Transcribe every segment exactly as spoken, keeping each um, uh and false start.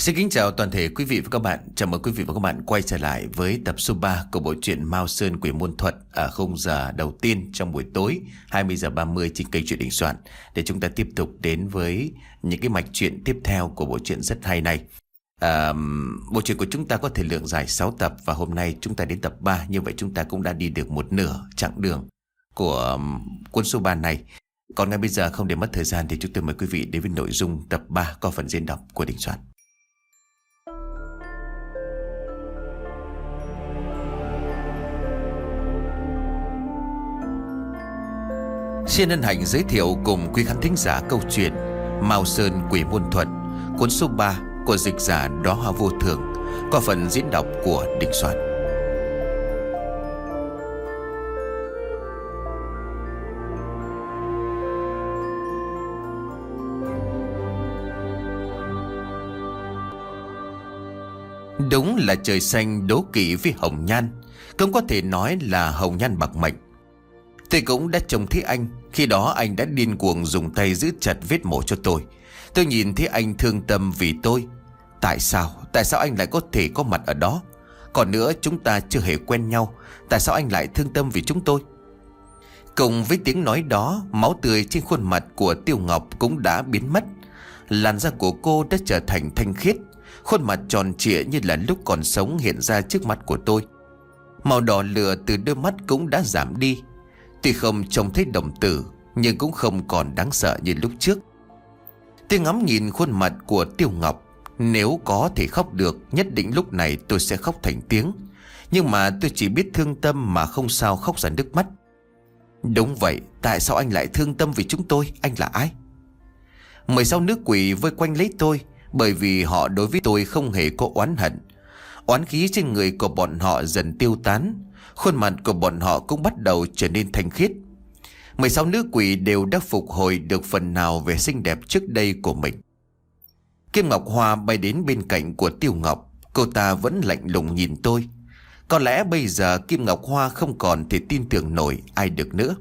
Xin kính chào toàn thể quý vị và các bạn. Chào mừng quý vị và các bạn quay trở lại với tập số ba của bộ truyện Mao Sơn Quỷ Môn Thuật ở khung giờ đầu tiên trong buổi tối hai mươi giờ ba mươi trên kênh Truyện Đình Soạn, để chúng ta tiếp tục đến với những cái mạch truyện tiếp theo của bộ truyện rất hay này. À, bộ truyện của chúng ta có thời lượng dài sáu tập và hôm nay chúng ta đến tập ba. Như vậy chúng ta cũng đã đi được một nửa chặng đường của cuốn số ba này. Còn ngay bây giờ không để mất thời gian thì chúng tôi mời quý vị đến với nội dung tập ba có phần diễn đọc của Đình Soạn. Xin hân hạnh giới thiệu cùng quý khán thính giả câu chuyện Mao Sơn Quỷ Môn Thuật, cuốn số ba của dịch giả Đóa Hoa Vô Thường, qua phần diễn đọc của Đình Soạn. Đúng là trời xanh đố kỵ với hồng nhan, cũng có thể nói là hồng nhan bạc mệnh. Tôi cũng đã trông thấy anh. Khi đó anh đã điên cuồng dùng tay giữ chặt vết mổ cho tôi. Tôi nhìn thấy anh thương tâm vì tôi. Tại sao? Tại sao anh lại có thể có mặt ở đó? Còn nữa, chúng ta chưa hề quen nhau. Tại sao anh lại thương tâm vì chúng tôi? Cùng với tiếng nói đó, máu tươi trên khuôn mặt của Tiêu Ngọc cũng đã biến mất. Làn da của cô đã trở thành thanh khiết. Khuôn mặt tròn trịa như là lúc còn sống hiện ra trước mắt của tôi. Màu đỏ lửa từ đôi mắt cũng đã giảm đi. Tuy không trông thấy đồng tử, nhưng cũng không còn đáng sợ như lúc trước. Tôi ngắm nhìn khuôn mặt của Tiêu Ngọc. Nếu có thể khóc được, nhất định lúc này tôi sẽ khóc thành tiếng. Nhưng mà tôi chỉ biết thương tâm mà không sao khóc ra nước mắt. Đúng vậy, tại sao anh lại thương tâm vì chúng tôi? Anh là ai? Mười sáu nữ quỷ vây quanh lấy tôi, bởi vì họ đối với tôi không hề có oán hận. Oán khí trên người của bọn họ dần tiêu tán. Khuôn mặt của bọn họ cũng bắt đầu trở nên thanh khiết. Mười sáu nữ quỷ đều đã phục hồi được phần nào về xinh đẹp trước đây của mình. Kim Ngọc Hoa bay đến bên cạnh của Tiêu Ngọc. Cô ta vẫn lạnh lùng nhìn tôi. Có lẽ bây giờ Kim Ngọc Hoa không còn thể tin tưởng nổi ai được nữa.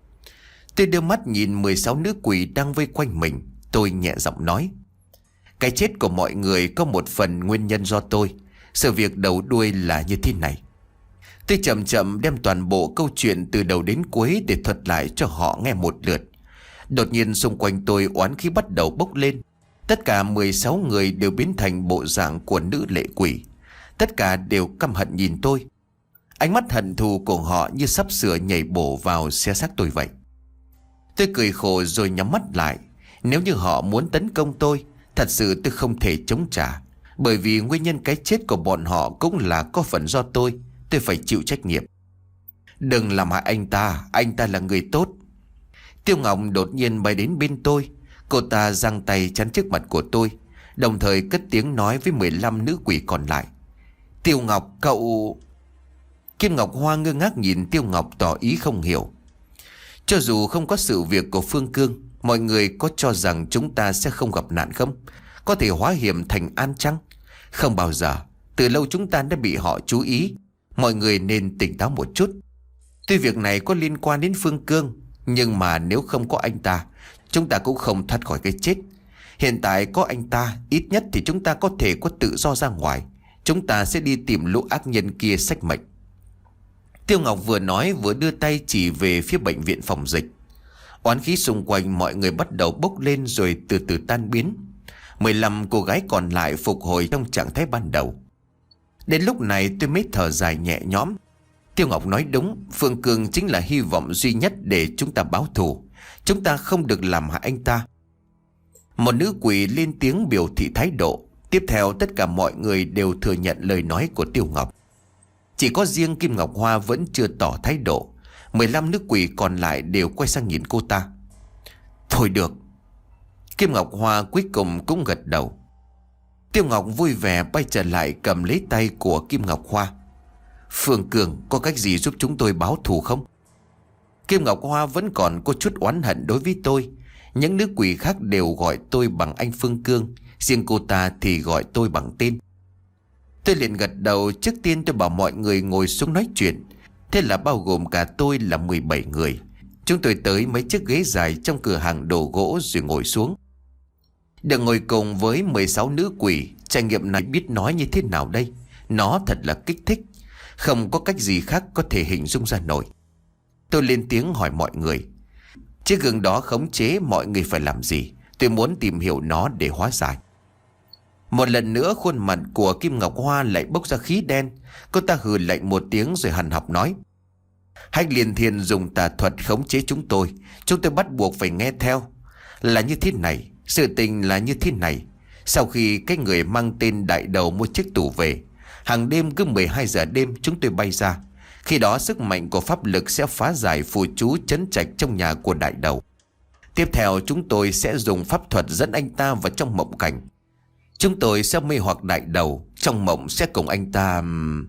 Tôi đưa mắt nhìn mười sáu nữ quỷ đang vây quanh mình. Tôi nhẹ giọng nói: cái chết của mọi người có một phần nguyên nhân do tôi. Sự việc đầu đuôi là như thế này. Tôi chậm chậm đem toàn bộ câu chuyện từ đầu đến cuối để thuật lại cho họ nghe một lượt. Đột nhiên xung quanh tôi oán khí bắt đầu bốc lên. Tất cả mười sáu người đều biến thành bộ dạng của nữ lệ quỷ. Tất cả đều căm hận nhìn tôi. Ánh mắt hận thù của họ như sắp sửa nhảy bổ vào xé xác tôi vậy. Tôi cười khổ rồi nhắm mắt lại. Nếu như họ muốn tấn công tôi, thật sự tôi không thể chống trả. Bởi vì nguyên nhân cái chết của bọn họ cũng là có phần do tôi. Tôi phải chịu trách nhiệm. Đừng làm hại anh ta. Anh ta là người tốt. Tiêu Ngọc đột nhiên bay đến bên tôi. Cô ta giang tay chắn trước mặt của tôi, đồng thời cất tiếng nói với mười lăm nữ quỷ còn lại: Tiêu Ngọc, cậu... Kim Ngọc Hoa ngơ ngác nhìn Tiêu Ngọc tỏ ý không hiểu. Cho dù không có sự việc của Phương Cương, mọi người có cho rằng chúng ta sẽ không gặp nạn không? Có thể hóa hiểm thành an chăng? Không bao giờ. Từ lâu chúng ta đã bị họ chú ý. Mọi người nên tỉnh táo một chút. Tuy việc này có liên quan đến Phương Cương, nhưng mà nếu không có anh ta, chúng ta cũng không thoát khỏi cái chết. Hiện tại có anh ta, ít nhất thì chúng ta có thể có tự do ra ngoài. Chúng ta sẽ đi tìm lũ ác nhân kia xách mệnh. Tiêu Ngọc vừa nói vừa đưa tay chỉ về phía bệnh viện phòng dịch. Oán khí xung quanh mọi người bắt đầu bốc lên rồi từ từ tan biến. Mười lăm cô gái còn lại phục hồi trong trạng thái ban đầu. Đến lúc này tôi mới thở dài nhẹ nhõm. Tiêu Ngọc nói đúng, Phương Cương chính là hy vọng duy nhất để chúng ta báo thù. Chúng ta không được làm hại anh ta. Một nữ quỷ lên tiếng biểu thị thái độ. Tiếp theo tất cả mọi người đều thừa nhận lời nói của Tiêu Ngọc. Chỉ có riêng Kim Ngọc Hoa vẫn chưa tỏ thái độ. Mười lăm nữ quỷ còn lại đều quay sang nhìn cô ta. Thôi được. Kim Ngọc Hoa cuối cùng cũng gật đầu. Tiêu Ngọc vui vẻ bay trở lại cầm lấy tay của Kim Ngọc Hoa. Phương Cường, có cách gì giúp chúng tôi báo thù không? Kim Ngọc Hoa vẫn còn có chút oán hận đối với tôi. Những nữ quỷ khác đều gọi tôi bằng anh Phương Cương, riêng cô ta thì gọi tôi bằng tên. Tôi liền gật đầu. Trước tiên tôi bảo mọi người ngồi xuống nói chuyện. Thế là bao gồm cả tôi là mười bảy người. Chúng tôi tới mấy chiếc ghế dài trong cửa hàng đồ gỗ rồi ngồi xuống. Được ngồi cùng với mười sáu nữ quỷ, trải nghiệm này biết nói như thế nào đây. Nó thật là kích thích, không có cách gì khác có thể hình dung ra nổi. Tôi lên tiếng hỏi mọi người, chiếc gương đó khống chế mọi người phải làm gì? Tôi muốn tìm hiểu nó để hóa giải. Một lần nữa khuôn mặt của Kim Ngọc Hoa lại bốc ra khí đen. Cô ta hừ lạnh một tiếng rồi hằn học nói, Hách Liên Thiên dùng tà thuật khống chế chúng tôi. Chúng tôi bắt buộc phải nghe theo. Là như thế này, sự tình là như thế này. Sau khi cái người mang tên Đại Đầu mua chiếc tủ về, hàng đêm cứ mười hai giờ đêm chúng tôi bay ra. Khi đó sức mạnh của pháp lực sẽ phá giải phù chú trấn trạch trong nhà của Đại Đầu. Tiếp theo chúng tôi sẽ dùng pháp thuật dẫn anh ta vào trong mộng cảnh. Chúng tôi sẽ mê hoặc Đại Đầu, trong mộng sẽ cùng anh ta...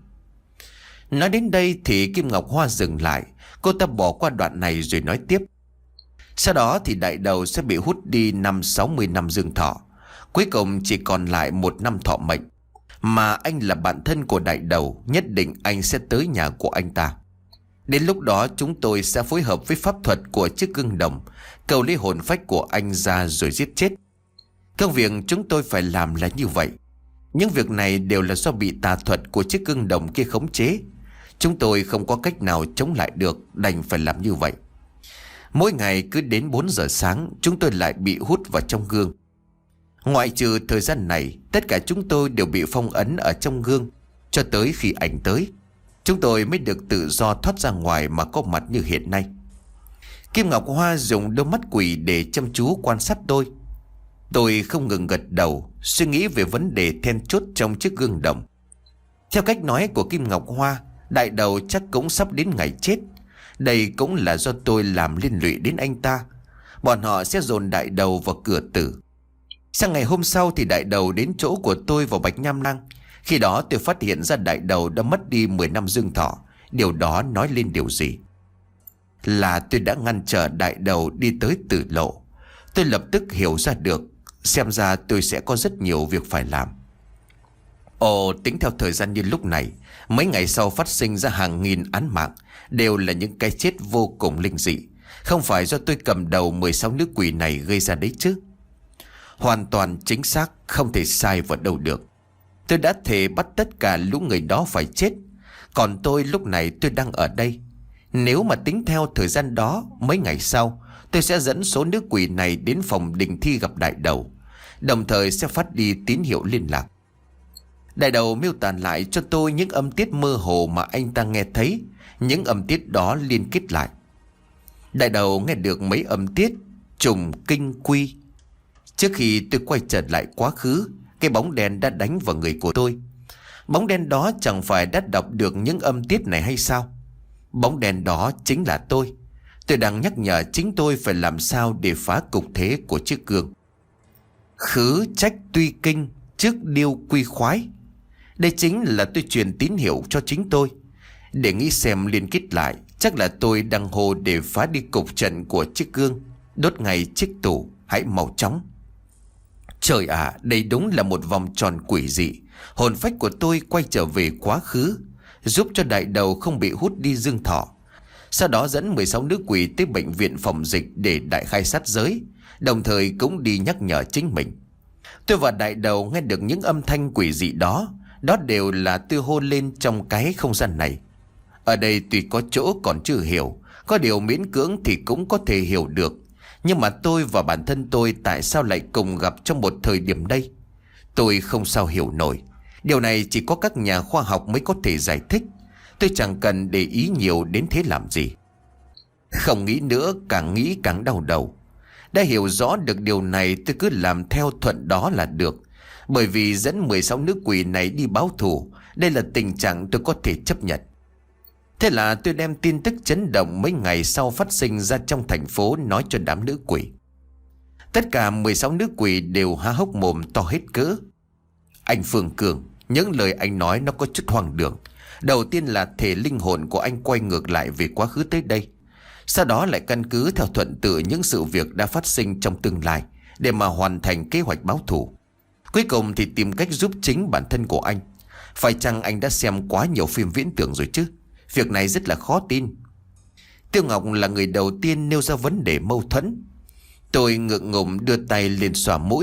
Nói đến đây thì Kim Ngọc Hoa dừng lại. Cô ta bỏ qua đoạn này rồi nói tiếp. Sau đó thì Đại Đầu sẽ bị hút đi năm sáu mươi năm dương thọ. Cuối cùng chỉ còn lại một năm thọ mệnh. Mà anh là bạn thân của Đại Đầu, nhất định anh sẽ tới nhà của anh ta. Đến lúc đó chúng tôi sẽ phối hợp với pháp thuật của chiếc gương đồng, cầu lấy hồn phách của anh ra rồi giết chết. Công việc chúng tôi phải làm là như vậy. Những việc này đều là do bị tà thuật của chiếc gương đồng kia khống chế. Chúng tôi không có cách nào chống lại được, đành phải làm như vậy. Mỗi ngày cứ đến bốn giờ sáng chúng tôi lại bị hút vào trong gương. Ngoại trừ thời gian này, tất cả chúng tôi đều bị phong ấn ở trong gương. Cho tới khi ảnh tới, chúng tôi mới được tự do thoát ra ngoài mà có mặt như hiện nay. Kim Ngọc Hoa dùng đôi mắt quỷ để chăm chú quan sát tôi. Tôi không ngừng gật đầu, suy nghĩ về vấn đề then chốt trong chiếc gương đồng. Theo cách nói của Kim Ngọc Hoa, Đại Đầu chắc cũng sắp đến ngày chết. Đây cũng là do tôi làm liên lụy đến anh ta. Bọn họ sẽ dồn Đại Đầu vào cửa tử. Sang ngày hôm sau thì Đại Đầu đến chỗ của tôi vào Bạch Nham Lăng. Khi đó tôi phát hiện ra Đại Đầu đã mất đi mười năm dương thọ. Điều đó nói lên điều gì? Là tôi đã ngăn trở Đại Đầu đi tới tử lộ. Tôi lập tức hiểu ra được, xem ra tôi sẽ có rất nhiều việc phải làm. Ồ, tính theo thời gian như lúc này, mấy ngày sau phát sinh ra hàng nghìn án mạng, đều là những cái chết vô cùng linh dị. Không phải do tôi cầm đầu mười sáu nữ quỷ này gây ra đấy chứ. Hoàn toàn chính xác, không thể sai vào đâu được. Tôi đã thề bắt tất cả lũ người đó phải chết. Còn tôi lúc này tôi đang ở đây. Nếu mà tính theo thời gian đó, mấy ngày sau tôi sẽ dẫn số nữ quỷ này đến phòng đình thi gặp Đại Đầu, đồng thời sẽ phát đi tín hiệu liên lạc. Đại Đầu miêu tả lại cho tôi những âm tiết mơ hồ mà anh ta nghe thấy. Những âm tiết đó liên kết lại. Đại Đầu nghe được mấy âm tiết trùng kinh quy. Trước khi tôi quay trở lại quá khứ, cái bóng đen đã đánh vào người của tôi. Bóng đen đó chẳng phải đã đọc được những âm tiết này hay sao? Bóng đen đó chính là tôi. Tôi đang nhắc nhở chính tôi phải làm sao để phá cục thế của chiếc gương. Khứ trách tuy kinh, trước điêu quy khoái. Đây chính là tôi truyền tín hiệu cho chính tôi. Để nghĩ xem liên kết lại, chắc là tôi đang hô để phá đi cục trận của chiếc gương, đốt ngay chiếc tủ, hãy mau chóng. Trời ạ, à, đây đúng là một vòng tròn quỷ dị. Hồn phách của tôi quay trở về quá khứ, giúp cho Đại Đầu không bị hút đi dương thọ. Sau đó dẫn mười sáu nữ quỷ tới bệnh viện phòng dịch để đại khai sát giới, đồng thời cũng đi nhắc nhở chính mình. Tôi và Đại Đầu nghe được những âm thanh quỷ dị đó. Đó đều là tôi hô lên trong cái không gian này. Ở đây tuy có chỗ còn chưa hiểu, có điều miễn cưỡng thì cũng có thể hiểu được. Nhưng mà tôi và bản thân tôi tại sao lại cùng gặp trong một thời điểm đây? Tôi không sao hiểu nổi. Điều này chỉ có các nhà khoa học mới có thể giải thích. Tôi chẳng cần để ý nhiều đến thế làm gì. Không nghĩ nữa, càng nghĩ càng đau đầu. Đã hiểu rõ được điều này, tôi cứ làm theo thuận đó là được. Bởi vì dẫn mười sáu nữ quỷ này đi báo thù, đây là tình trạng tôi có thể chấp nhận. Thế là tôi đem tin tức chấn động mấy ngày sau phát sinh ra trong thành phố nói cho đám nữ quỷ. Tất cả mười sáu nữ quỷ đều há hốc mồm to hết cỡ. Anh Phương Cường, những lời anh nói nó có chút hoang đường. Đầu tiên là thể linh hồn của anh quay ngược lại về quá khứ tới đây. Sau đó lại căn cứ theo thuận tự những sự việc đã phát sinh trong tương lai để mà hoàn thành kế hoạch báo thù. Cuối cùng thì tìm cách giúp chính bản thân của anh. Phải chăng anh đã xem quá nhiều phim viễn tưởng rồi chứ? Việc này rất là khó tin. Tiêu Ngọc là người đầu tiên nêu ra vấn đề mâu thuẫn. Tôi ngượng ngùng đưa tay lên xòa mũi.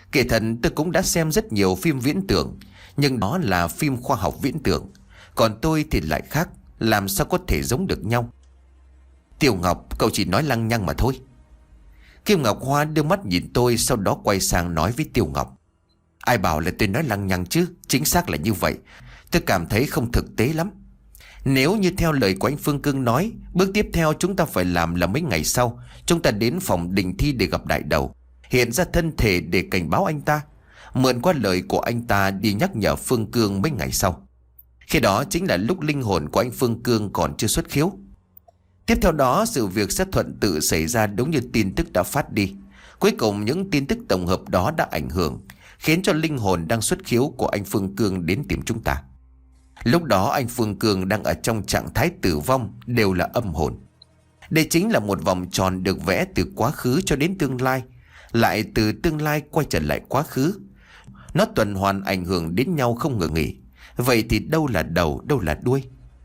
Kể thật tôi cũng đã xem rất nhiều phim viễn tưởng, nhưng đó là phim khoa học viễn tưởng. Còn tôi thì lại khác, làm sao có thể giống được nhau. Tiêu Ngọc, cậu chỉ nói lăng nhăng mà thôi. Kim Ngọc Hoa đưa mắt nhìn tôi, sau đó quay sang nói với Tiêu Ngọc. Ai bảo là tôi nói lăng nhăng chứ, chính xác là như vậy. Tôi cảm thấy không thực tế lắm. Nếu như theo lời của anh Phương Cương nói, bước tiếp theo chúng ta phải làm là mấy ngày sau chúng ta đến phòng đình thi để gặp đại đầu, hiện ra thân thể để cảnh báo anh ta, mượn qua lời của anh ta đi nhắc nhở Phương Cương mấy ngày sau. Khi đó chính là lúc linh hồn của anh Phương Cương còn chưa xuất khiếu. Tiếp theo đó sự việc sẽ thuận tự xảy ra đúng như tin tức đã phát đi. Cuối cùng những tin tức tổng hợp đó đã ảnh hưởng, khiến cho linh hồn đang xuất khiếu của anh Phương Cương đến tìm chúng ta. Lúc đó anh Phương Cương đang ở trong trạng thái tử vong, đều là âm hồn. Đây chính là một vòng tròn được vẽ từ quá khứ cho đến tương lai, lại từ tương lai quay trở lại quá khứ. Nó tuần hoàn ảnh hưởng đến nhau không ngừng nghỉ. Vậy thì đâu là đầu, đâu là đuôi?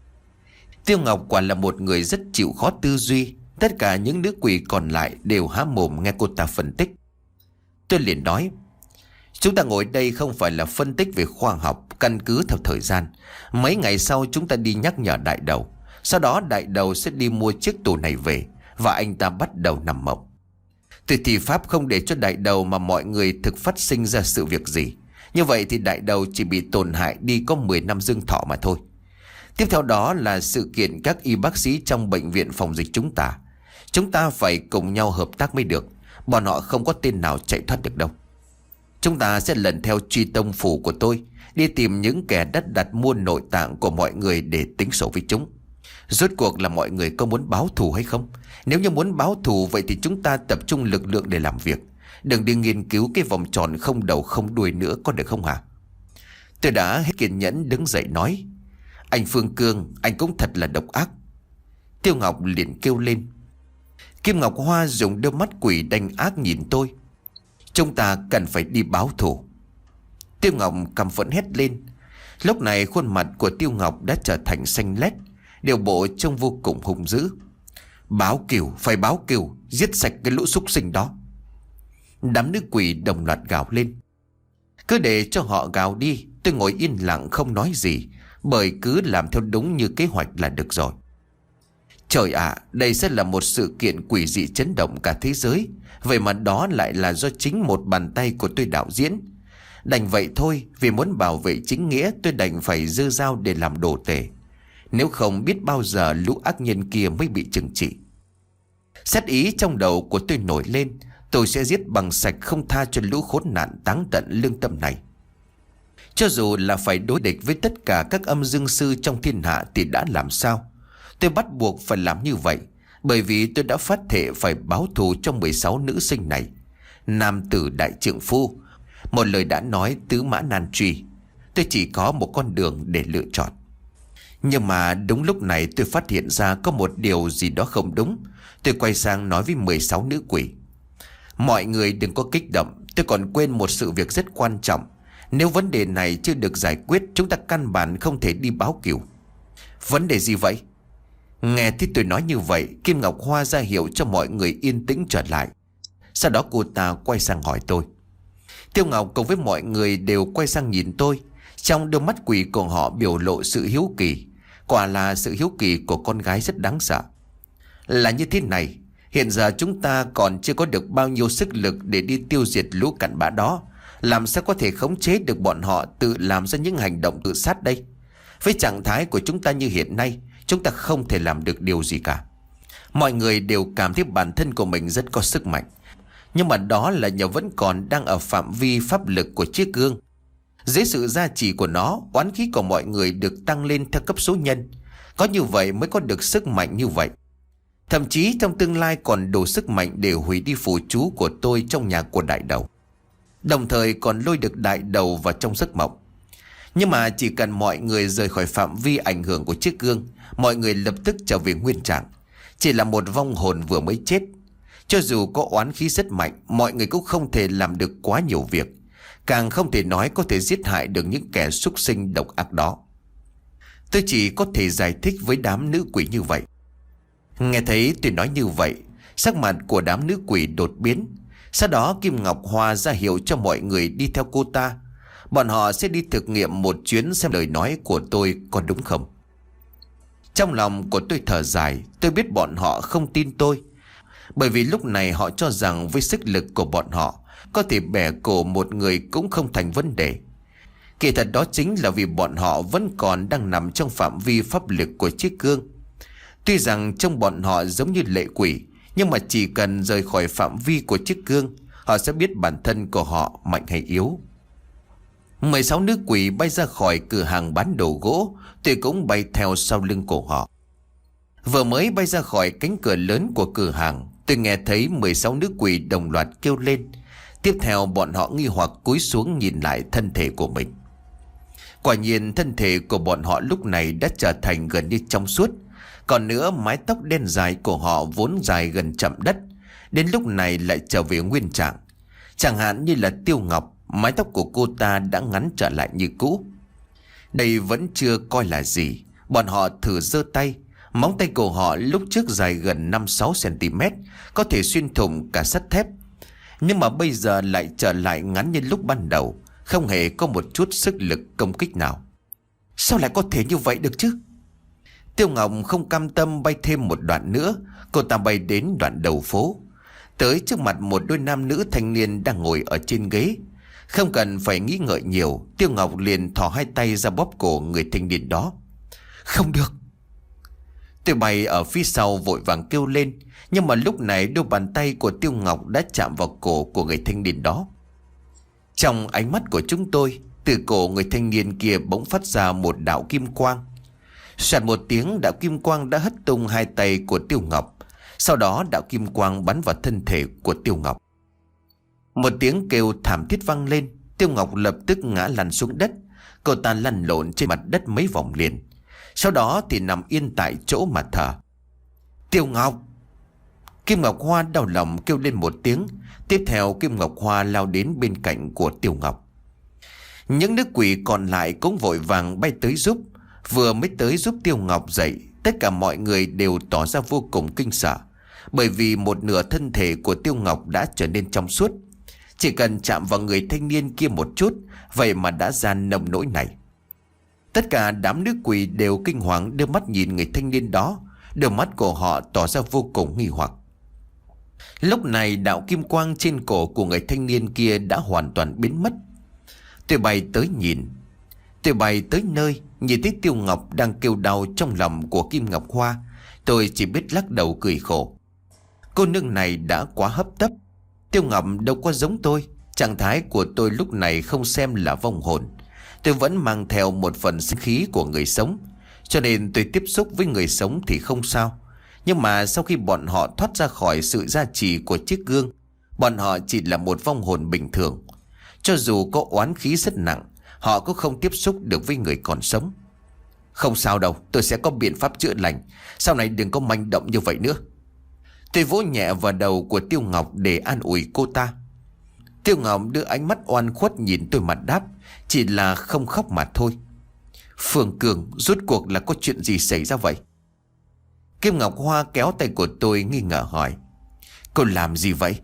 Tiêu Ngọc quả là một người rất chịu khó tư duy. Tất cả những nữ quỷ còn lại đều há mồm nghe cô ta phân tích. Tôi liền nói, chúng ta ngồi đây không phải là phân tích về khoa học, căn cứ theo thời gian. Mấy ngày sau chúng ta đi nhắc nhở đại đầu. Sau đó đại đầu sẽ đi mua chiếc tủ này về, và anh ta bắt đầu nằm mộng. Từ thì pháp không để cho đại đầu mà mọi người thực phát sinh ra sự việc gì. Như vậy thì đại đầu chỉ bị tổn hại đi có mười năm dương thọ mà thôi. Tiếp theo đó là sự kiện các y bác sĩ trong bệnh viện phòng dịch chúng ta. Chúng ta phải cùng nhau hợp tác mới được. Bọn họ không có tên nào chạy thoát được đâu. Chúng ta sẽ lần theo truy tông phủ của tôi, đi tìm những kẻ đất đặt mua nội tạng của mọi người để tính sổ với chúng. Rốt cuộc là mọi người có muốn báo thù hay không? Nếu như muốn báo thù, vậy thì chúng ta tập trung lực lượng để làm việc. Đừng đi nghiên cứu cái vòng tròn không đầu không đuôi nữa, có được không hả? Tôi đã hết kiên nhẫn đứng dậy nói, anh Phương Cương, anh cũng thật là độc ác. Tiêu Ngọc liền kêu lên. Kim Ngọc Hoa dùng đôi mắt quỷ đanh ác nhìn tôi. Chúng ta cần phải đi báo thù. Tiêu Ngọc căm phẫn hét lên. Lúc này khuôn mặt của Tiêu Ngọc đã trở thành xanh lét, điều bộ trông vô cùng hung dữ. Báo cừu, phải báo cừu, giết sạch cái lũ súc sinh đó. Đám nữ quỷ đồng loạt gào lên. Cứ để cho họ gào đi, tôi ngồi yên lặng không nói gì, bởi cứ làm theo đúng như kế hoạch là được rồi. Trời ạ, à, đây sẽ là một sự kiện quỷ dị chấn động cả thế giới. Vậy mà đó lại là do chính một bàn tay của tôi đạo diễn. Đành vậy thôi, vì muốn bảo vệ chính nghĩa, tôi đành phải giơ dao để làm đồ tể. Nếu không biết bao giờ lũ ác nhân kia mới bị trừng trị. Xét ý trong đầu của tôi nổi lên, tôi sẽ giết bằng sạch không tha cho lũ khốn nạn táng tận lương tâm này. Cho dù là phải đối địch với tất cả các âm dương sư trong thiên hạ thì đã làm sao? Tôi bắt buộc phải làm như vậy, bởi vì tôi đã phát thệ phải báo thù cho mười sáu nữ sinh này. Nam tử đại trượng phu, một lời đã nói tứ mã nan truy. Tôi chỉ có một con đường để lựa chọn. Nhưng mà đúng lúc này tôi phát hiện ra có một điều gì đó không đúng. Tôi quay sang nói với mười sáu nữ quỷ. Mọi người đừng có kích động, tôi còn quên một sự việc rất quan trọng. Nếu vấn đề này chưa được giải quyết, chúng ta căn bản không thể đi báo cừu. Vấn đề gì vậy? Nghe thấy tôi nói như vậy, Kim Ngọc Hoa ra hiệu cho mọi người yên tĩnh trở lại. Sau đó cô ta quay sang hỏi tôi. Tiêu Ngọc cùng với mọi người đều quay sang nhìn tôi. Trong đôi mắt quỷ của họ biểu lộ sự hiếu kỳ. Quả là sự hiếu kỳ của con gái rất đáng sợ. Là như thế này, hiện giờ chúng ta còn chưa có được bao nhiêu sức lực để đi tiêu diệt lũ cặn bã đó. Làm sao có thể khống chế được bọn họ tự làm ra những hành động tự sát đây? Với trạng thái của chúng ta như hiện nay, chúng ta không thể làm được điều gì cả. Mọi người đều cảm thấy bản thân của mình rất có sức mạnh. Nhưng mà đó là nhờ vẫn còn đang ở phạm vi pháp lực của chiếc gương. Dưới sự gia trì của nó, oán khí của mọi người được tăng lên theo cấp số nhân. Có như vậy mới có được sức mạnh như vậy. Thậm chí trong tương lai còn đủ sức mạnh để hủy đi phù chú của tôi trong nhà của đại đầu. Đồng thời còn lôi được đại đầu vào trong giấc mộng. Nhưng mà chỉ cần mọi người rời khỏi phạm vi ảnh hưởng của chiếc gương, mọi người lập tức trở về nguyên trạng. Chỉ là một vong hồn vừa mới chết. Cho dù có oán khí rất mạnh, mọi người cũng không thể làm được quá nhiều việc. Càng không thể nói có thể giết hại được những kẻ súc sinh độc ác đó. Tôi chỉ có thể giải thích với đám nữ quỷ như vậy. Nghe thấy tôi nói như vậy, sắc mặt của đám nữ quỷ đột biến. Sau đó Kim Ngọc Hoa ra hiệu cho mọi người đi theo cô ta. Bọn họ sẽ đi thực nghiệm một chuyến xem lời nói của tôi có đúng không. Trong lòng của tôi thở dài. Tôi biết bọn họ không tin tôi, bởi vì lúc này họ cho rằng với sức lực của bọn họ có thể bẻ cổ một người cũng không thành vấn đề. Kỳ thật đó chính là vì bọn họ vẫn còn đang nằm trong phạm vi pháp lực của chiếc gương. Tuy rằng trong bọn họ giống như lệ quỷ, nhưng mà chỉ cần rời khỏi phạm vi của chiếc gương, họ sẽ biết bản thân của họ mạnh hay yếu. mười sáu nữ quỷ bay ra khỏi cửa hàng bán đồ gỗ, tôi cũng bay theo sau lưng của họ. Vừa mới bay ra khỏi cánh cửa lớn của cửa hàng, tôi nghe thấy mười sáu nữ quỷ đồng loạt kêu lên. Tiếp theo bọn họ nghi hoặc cúi xuống nhìn lại thân thể của mình. Quả nhiên thân thể của bọn họ lúc này đã trở thành gần như trong suốt. Còn nữa, mái tóc đen dài của họ vốn dài gần chạm đất, đến lúc này lại trở về nguyên trạng. Chẳng hạn như là Tiêu Ngọc, mái tóc của cô ta đã ngắn trở lại như cũ. Đây vẫn chưa coi là gì. Bọn họ thử giơ tay. Móng tay của họ lúc trước dài gần năm sáu xăng-ti-mét, có thể xuyên thủng cả sắt thép. Nhưng mà bây giờ lại trở lại ngắn như lúc ban đầu, không hề có một chút sức lực công kích nào. Sao lại có thể như vậy được chứ? Tiêu Ngọc không cam tâm bay thêm một đoạn nữa. Cô ta bay đến đoạn đầu phố, tới trước mặt một đôi nam nữ thanh niên đang ngồi ở trên ghế. Không cần phải nghĩ ngợi nhiều, Tiêu Ngọc liền thò hai tay ra bóp cổ người thanh niên đó. Không được! Tôi bay ở phía sau vội vàng kêu lên. Nhưng mà lúc này đôi bàn tay của Tiêu Ngọc đã chạm vào cổ của người thanh niên đó. Trong ánh mắt của chúng tôi, từ cổ người thanh niên kia bỗng phát ra một đạo kim quang. Soạt một tiếng, đạo kim quang đã hất tung hai tay của Tiêu Ngọc. Sau đó đạo kim quang bắn vào thân thể của Tiêu Ngọc. Một tiếng kêu thảm thiết vang lên. Tiêu Ngọc lập tức ngã lăn xuống đất. Cô ta lăn lộn trên mặt đất mấy vòng liền. Sau đó thì nằm yên tại chỗ mà thở. Tiêu Ngọc! Kim Ngọc Hoa đau lòng kêu lên một tiếng. Tiếp theo Kim Ngọc Hoa lao đến bên cạnh của Tiêu Ngọc. Những nữ quỷ còn lại cũng vội vàng bay tới giúp. Vừa mới tới giúp Tiêu Ngọc dậy, tất cả mọi người đều tỏ ra vô cùng kinh sợ. Bởi vì một nửa thân thể của Tiêu Ngọc đã trở nên trong suốt. Chỉ cần chạm vào người thanh niên kia một chút, vậy mà đã ra nông nỗi này. Tất cả đám nữ quỷ đều kinh hoàng đưa mắt nhìn người thanh niên đó. Đôi mắt của họ tỏ ra vô cùng nghi hoặc. Lúc này đạo kim quang trên cổ của người thanh niên kia đã hoàn toàn biến mất. Tôi bay tới nhìn. Tôi bay tới nơi, nhìn thấy Tiêu Ngọc đang kêu đau trong lòng của Kim Ngọc Hoa. Tôi chỉ biết lắc đầu cười khổ. Cô nương này đã quá hấp tấp. Tiêu Ngọc đâu có giống tôi. Trạng thái của tôi lúc này không xem là vong hồn. Tôi vẫn mang theo một phần sinh khí của người sống, cho nên tôi tiếp xúc với người sống thì không sao. Nhưng mà sau khi bọn họ thoát ra khỏi sự gia trì của chiếc gương, bọn họ chỉ là một vong hồn bình thường. Cho dù có oán khí rất nặng, họ cũng không tiếp xúc được với người còn sống. Không sao đâu, tôi sẽ có biện pháp chữa lành. Sau này đừng có manh động như vậy nữa. Tôi vỗ nhẹ vào đầu của Tiêu Ngọc để an ủi cô ta. Tiêu Ngọc đưa ánh mắt oan khuất nhìn tôi mà đáp, chỉ là không khóc mà thôi. Phương Cường, rốt cuộc là có chuyện gì xảy ra vậy? Kim Ngọc Hoa kéo tay của tôi nghi ngờ hỏi. Cô làm gì vậy?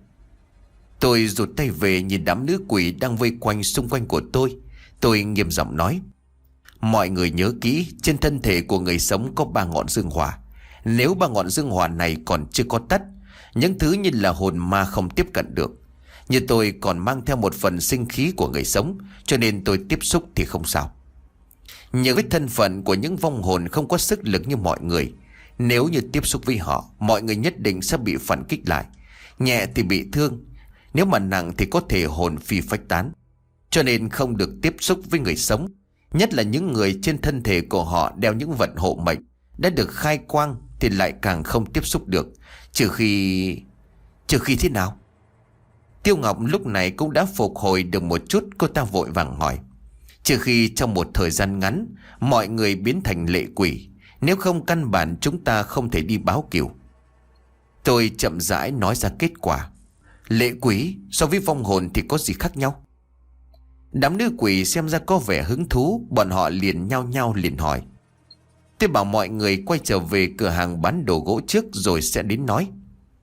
Tôi rụt tay về nhìn đám nữ quỷ đang vây quanh xung quanh của tôi. Tôi nghiêm giọng nói. Mọi người nhớ kỹ, trên thân thể của người sống có ba ngọn dương hỏa. Nếu ba ngọn dương hỏa này còn chưa có tắt, những thứ như là hồn ma không tiếp cận được. Như tôi còn mang theo một phần sinh khí của người sống, cho nên tôi tiếp xúc thì không sao. Nhờ cái thân phận của những vong hồn không có sức lực như mọi người, nếu như tiếp xúc với họ, mọi người nhất định sẽ bị phản kích lại. Nhẹ thì bị thương, nếu mà nặng thì có thể hồn phi phách tán. Cho nên không được tiếp xúc với người sống, nhất là những người trên thân thể của họ đeo những vật hộ mệnh đã được khai quang thì lại càng không tiếp xúc được. Trừ khi... Trừ khi thế nào? Tiêu Ngọc lúc này cũng đã phục hồi được một chút. Cô ta vội vàng hỏi. Trừ khi trong một thời gian ngắn mọi người biến thành lệ quỷ, nếu không căn bản chúng ta không thể đi báo cửu. Tôi chậm rãi nói ra kết quả. Lệ quỷ so với vong hồn thì có gì khác nhau? Đám nữ quỷ xem ra có vẻ hứng thú. Bọn họ liền nhao nhao liền hỏi. Tôi bảo mọi người quay trở về cửa hàng bán đồ gỗ trước rồi sẽ đến nói.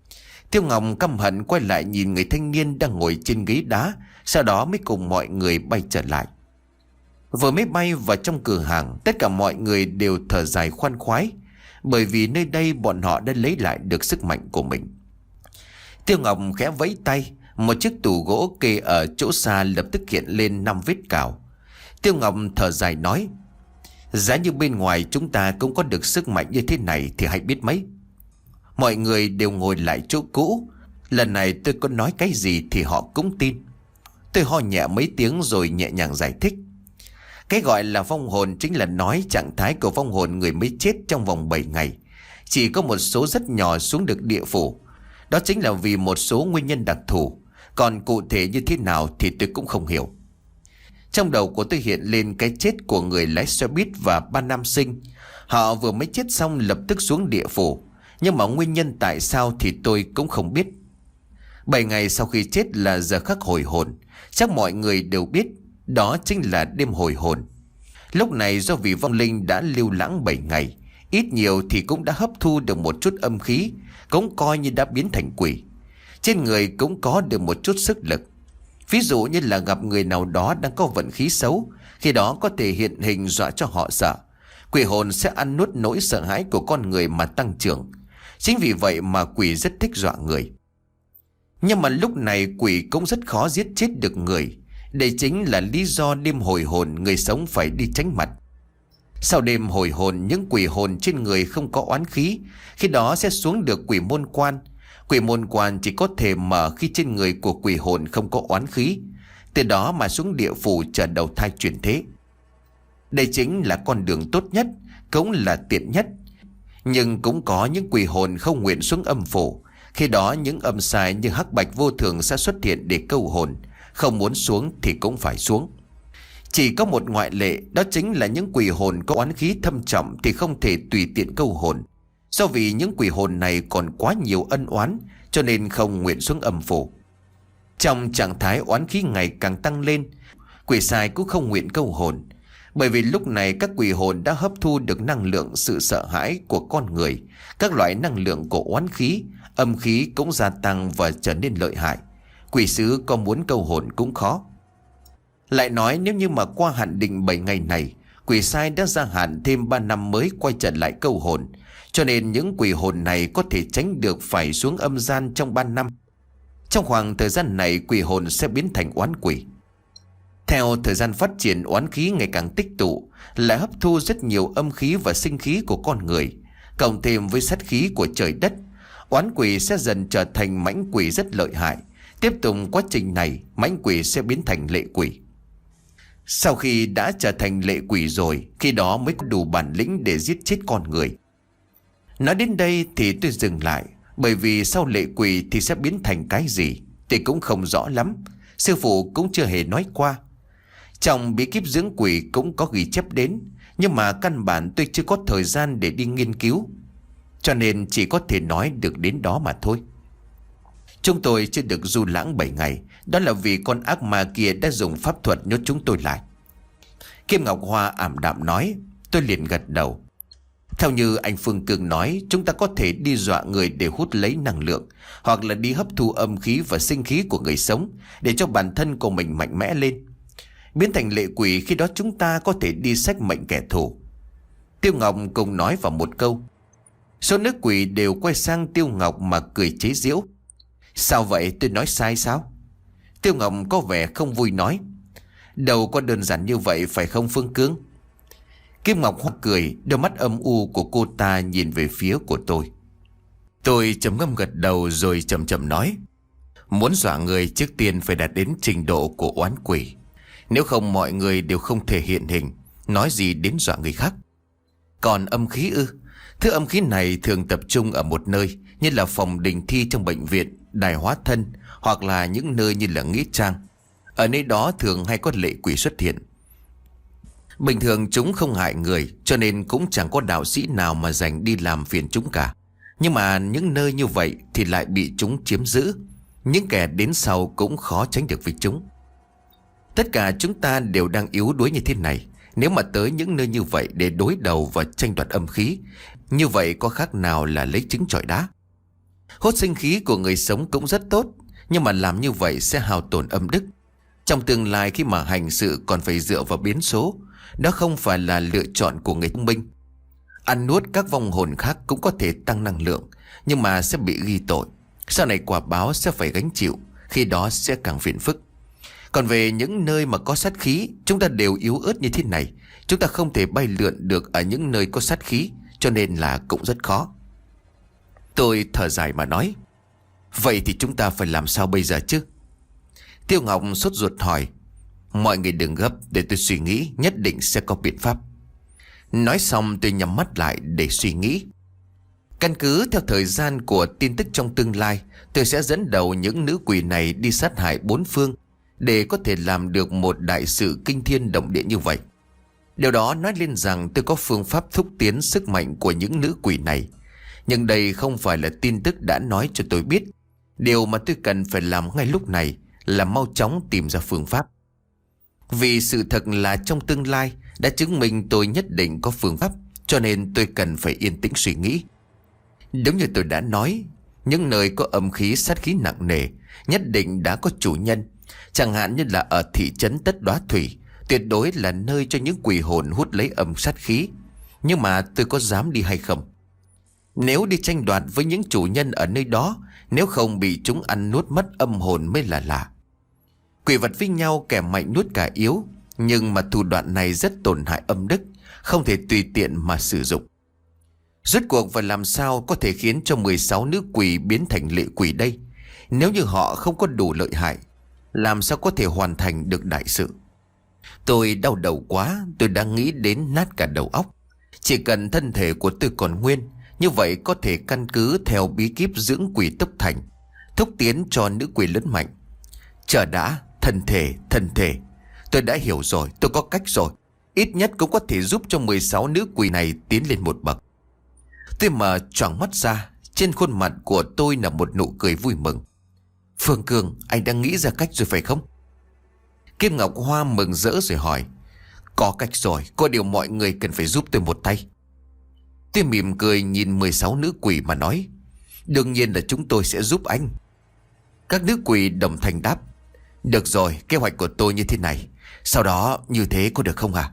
Tiêu Ngọc căm hận quay lại nhìn người thanh niên đang ngồi trên ghế đá, sau đó mới cùng mọi người bay trở lại. Vừa mới bay vào trong cửa hàng, tất cả mọi người đều thở dài khoan khoái, bởi vì nơi đây bọn họ đã lấy lại được sức mạnh của mình. Tiêu Ngọc khẽ vẫy tay, một chiếc tủ gỗ kê ở chỗ xa lập tức hiện lên năm vết cào. Tiêu Ngọc thở dài nói: giá như bên ngoài chúng ta cũng có được sức mạnh như thế này thì hãy biết mấy. Mọi người đều ngồi lại chỗ cũ. Lần này tôi có nói cái gì thì họ cũng tin. Tôi ho nhẹ mấy tiếng rồi nhẹ nhàng giải thích. Cái gọi là vong hồn chính là nói trạng thái của vong hồn người mới chết trong vòng bảy ngày. Chỉ có một số rất nhỏ xuống được địa phủ. Đó chính là vì một số nguyên nhân đặc thù. Còn cụ thể như thế nào thì tôi cũng không hiểu. Trong đầu của tôi hiện lên cái chết của người lái xe buýt và ba nam sinh. Họ vừa mới chết xong lập tức xuống địa phủ. Nhưng mà nguyên nhân tại sao thì tôi cũng không biết. Bảy ngày sau khi chết là giờ khắc hồi hồn. Chắc mọi người đều biết đó chính là đêm hồi hồn. Lúc này do vì vong linh đã lưu lãng bảy ngày, ít nhiều thì cũng đã hấp thu được một chút âm khí, cũng coi như đã biến thành quỷ. Trên người cũng có được một chút sức lực. Ví dụ như là gặp người nào đó đang có vận khí xấu, khi đó có thể hiện hình dọa cho họ sợ. Quỷ hồn sẽ ăn nuốt nỗi sợ hãi của con người mà tăng trưởng. Chính vì vậy mà quỷ rất thích dọa người. Nhưng mà lúc này quỷ cũng rất khó giết chết được người. Đây chính là lý do đêm hồi hồn người sống phải đi tránh mặt. Sau đêm hồi hồn, những quỷ hồn trên người không có oán khí, khi đó sẽ xuống được quỷ môn quan. Quỷ môn quan chỉ có thể mở khi trên người của quỷ hồn không có oán khí, từ đó mà xuống địa phủ chờ đầu thai chuyển thế. Đây chính là con đường tốt nhất, cũng là tiện nhất. Nhưng cũng có những quỷ hồn không nguyện xuống âm phủ. Khi đó những âm sai như hắc bạch vô thường sẽ xuất hiện để câu hồn. Không muốn xuống thì cũng phải xuống. Chỉ có một ngoại lệ, đó chính là những quỷ hồn có oán khí thâm trọng thì không thể tùy tiện câu hồn. Do vì những quỷ hồn này còn quá nhiều ân oán, cho nên không nguyện xuống âm phủ. Trong trạng thái oán khí ngày càng tăng lên, quỷ sai cũng không nguyện câu hồn. Bởi vì lúc này các quỷ hồn đã hấp thu được năng lượng sự sợ hãi của con người. Các loại năng lượng của oán khí, âm khí cũng gia tăng và trở nên lợi hại. Quỷ sứ có muốn câu hồn cũng khó. Lại nói nếu như mà qua hạn định bảy ngày này, quỷ sai đã gia hạn thêm ba năm mới quay trở lại câu hồn. Cho nên những quỷ hồn này có thể tránh được phải xuống âm gian trong ba năm. Trong khoảng thời gian này quỷ hồn sẽ biến thành oán quỷ. Theo thời gian phát triển, oán khí ngày càng tích tụ, lại hấp thu rất nhiều âm khí và sinh khí của con người. Cộng thêm với sát khí của trời đất, oán quỷ sẽ dần trở thành mãnh quỷ rất lợi hại. Tiếp tục quá trình này, mãnh quỷ sẽ biến thành lệ quỷ. Sau khi đã trở thành lệ quỷ rồi, khi đó mới có đủ bản lĩnh để giết chết con người. Nói đến đây thì tôi dừng lại, bởi vì sau lệ quỷ thì sẽ biến thành cái gì thì cũng không rõ lắm. Sư phụ cũng chưa hề nói qua. Trong bí kíp dưỡng quỷ cũng có ghi chép đến, nhưng mà căn bản tôi chưa có thời gian để đi nghiên cứu, cho nên chỉ có thể nói được đến đó mà thôi. Chúng tôi chưa được du lãng bảy ngày, đó là vì con ác ma kia đã dùng pháp thuật nhốt chúng tôi lại. Kim Ngọc Hoa ảm đạm nói. Tôi liền gật đầu. Theo như anh Phương Cương nói, chúng ta có thể đi dọa người để hút lấy năng lượng, hoặc là đi hấp thu âm khí và sinh khí của người sống, để cho bản thân của mình mạnh mẽ lên. Biến thành lệ quỷ, khi đó chúng ta có thể đi xách mệnh kẻ thù. Tiêu Ngọc cùng nói vào một câu. Số nữ quỷ đều quay sang Tiêu Ngọc mà cười chế giễu. Sao vậy, tôi nói sai sao? Tiêu Ngọc có vẻ không vui nói. Đâu có đơn giản như vậy phải không Phương Cương? Kim Ngọc Hoa cười, đôi mắt âm u của cô ta nhìn về phía của tôi. Tôi chấm ngâm gật đầu rồi chậm chậm nói. Muốn dọa người trước tiên phải đạt đến trình độ của oán quỷ. Nếu không mọi người đều không thể hiện hình, nói gì đến dọa người khác. Còn âm khí ư? Thứ âm khí này thường tập trung ở một nơi, như là phòng đình thi trong bệnh viện, đài hóa thân, hoặc là những nơi như là nghĩa trang. Ở nơi đó thường hay có lệ quỷ xuất hiện. Bình thường chúng không hại người, cho nên cũng chẳng có đạo sĩ nào mà dành đi làm phiền chúng cả. Nhưng mà những nơi như vậy thì lại bị chúng chiếm giữ. Những kẻ đến sau cũng khó tránh được với chúng. Tất cả chúng ta đều đang yếu đuối như thế này. Nếu mà tới những nơi như vậy để đối đầu và tranh đoạt âm khí, như vậy có khác nào là lấy trứng chọi đá. Hút sinh khí của người sống cũng rất tốt, nhưng mà làm như vậy sẽ hao tổn âm đức. Trong tương lai khi mà hành sự còn phải dựa vào biến số, đó không phải là lựa chọn của người thông minh. Ăn nuốt các vong hồn khác cũng có thể tăng năng lượng, nhưng mà sẽ bị ghi tội. Sau này quả báo sẽ phải gánh chịu, khi đó sẽ càng phiền phức. Còn về những nơi mà có sát khí, chúng ta đều yếu ớt như thế này. Chúng ta không thể bay lượn được ở những nơi có sát khí, cho nên là cũng rất khó. Tôi thở dài mà nói, vậy thì chúng ta phải làm sao bây giờ chứ? Tiêu Ngọc sốt ruột hỏi, mọi người đừng gấp, để tôi suy nghĩ, nhất định sẽ có biện pháp. Nói xong tôi nhắm mắt lại để suy nghĩ. Căn cứ theo thời gian của tin tức trong tương lai, tôi sẽ dẫn đầu những nữ quỷ này đi sát hại bốn phương, để có thể làm được một đại sự kinh thiên động địa như vậy. Điều đó nói lên rằng tôi có phương pháp thúc tiến sức mạnh của những nữ quỷ này. Nhưng đây không phải là tin tức đã nói cho tôi biết. Điều mà tôi cần phải làm ngay lúc này là mau chóng tìm ra phương pháp. Vì sự thật là trong tương lai đã chứng minh tôi nhất định có phương pháp, cho nên tôi cần phải yên tĩnh suy nghĩ. Đúng như tôi đã nói, những nơi có âm khí sát khí nặng nề nhất định đã có chủ nhân. Chẳng hạn như là ở thị trấn Tất Đóa Thủy, tuyệt đối là nơi cho những quỷ hồn hút lấy âm sát khí. Nhưng mà tôi có dám đi hay không? Nếu đi tranh đoạt với những chủ nhân ở nơi đó, nếu không bị chúng ăn nuốt mất âm hồn mới là lạ. Quỷ vật với nhau, kẻ mạnh nuốt cả yếu, nhưng mà thủ đoạn này rất tổn hại âm đức, không thể tùy tiện mà sử dụng. Rốt cuộc phải làm sao có thể khiến cho mười sáu nữ quỷ biến thành lệ quỷ đây? Nếu như họ không có đủ lợi hại, làm sao có thể hoàn thành được đại sự? Tôi đau đầu quá, tôi đang nghĩ đến nát cả đầu óc. Chỉ cần thân thể của tôi còn nguyên, như vậy có thể căn cứ theo bí kíp dưỡng quỷ tốc thành, thúc tiến cho nữ quỷ lớn mạnh. Chờ đã, thân thể, thân thể. Tôi đã hiểu rồi, tôi có cách rồi. Ít nhất cũng có thể giúp cho mười sáu nữ quỷ này tiến lên một bậc. Tôi mở choàng mắt ra, trên khuôn mặt của tôi là một nụ cười vui mừng. Phương Cường, anh đã nghĩ ra cách rồi phải không? Kim Ngọc Hoa mừng rỡ rồi hỏi, có cách rồi, có điều mọi người cần phải giúp tôi một tay. Tôi mỉm cười nhìn mười sáu nữ quỷ mà nói, đương nhiên là chúng tôi sẽ giúp anh. Các nữ quỷ đồng thanh đáp, được rồi, kế hoạch của tôi như thế này, sau đó như thế có được không à?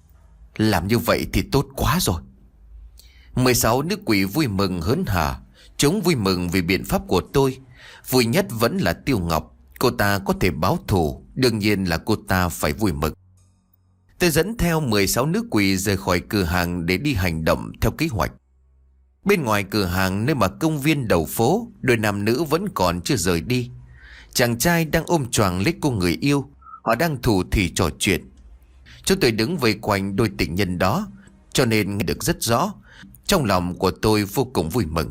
Làm như vậy thì tốt quá rồi. mười sáu nữ quỷ vui mừng hớn hở. Chúng vui mừng vì biện pháp của tôi. Vui nhất vẫn là Tiêu Ngọc. Cô ta có thể báo thù, đương nhiên là cô ta phải vui mừng. Tôi dẫn theo mười sáu nữ quỷ rời khỏi cửa hàng để đi hành động theo kế hoạch. Bên ngoài cửa hàng, nơi mà công viên đầu phố, đôi nam nữ vẫn còn chưa rời đi. Chàng trai đang ôm choàng lấy cô người yêu, họ đang thủ thỉ trò chuyện. Chúng tôi đứng vây quanh đôi tình nhân đó, cho nên nghe được rất rõ. Trong lòng của tôi vô cùng vui mừng.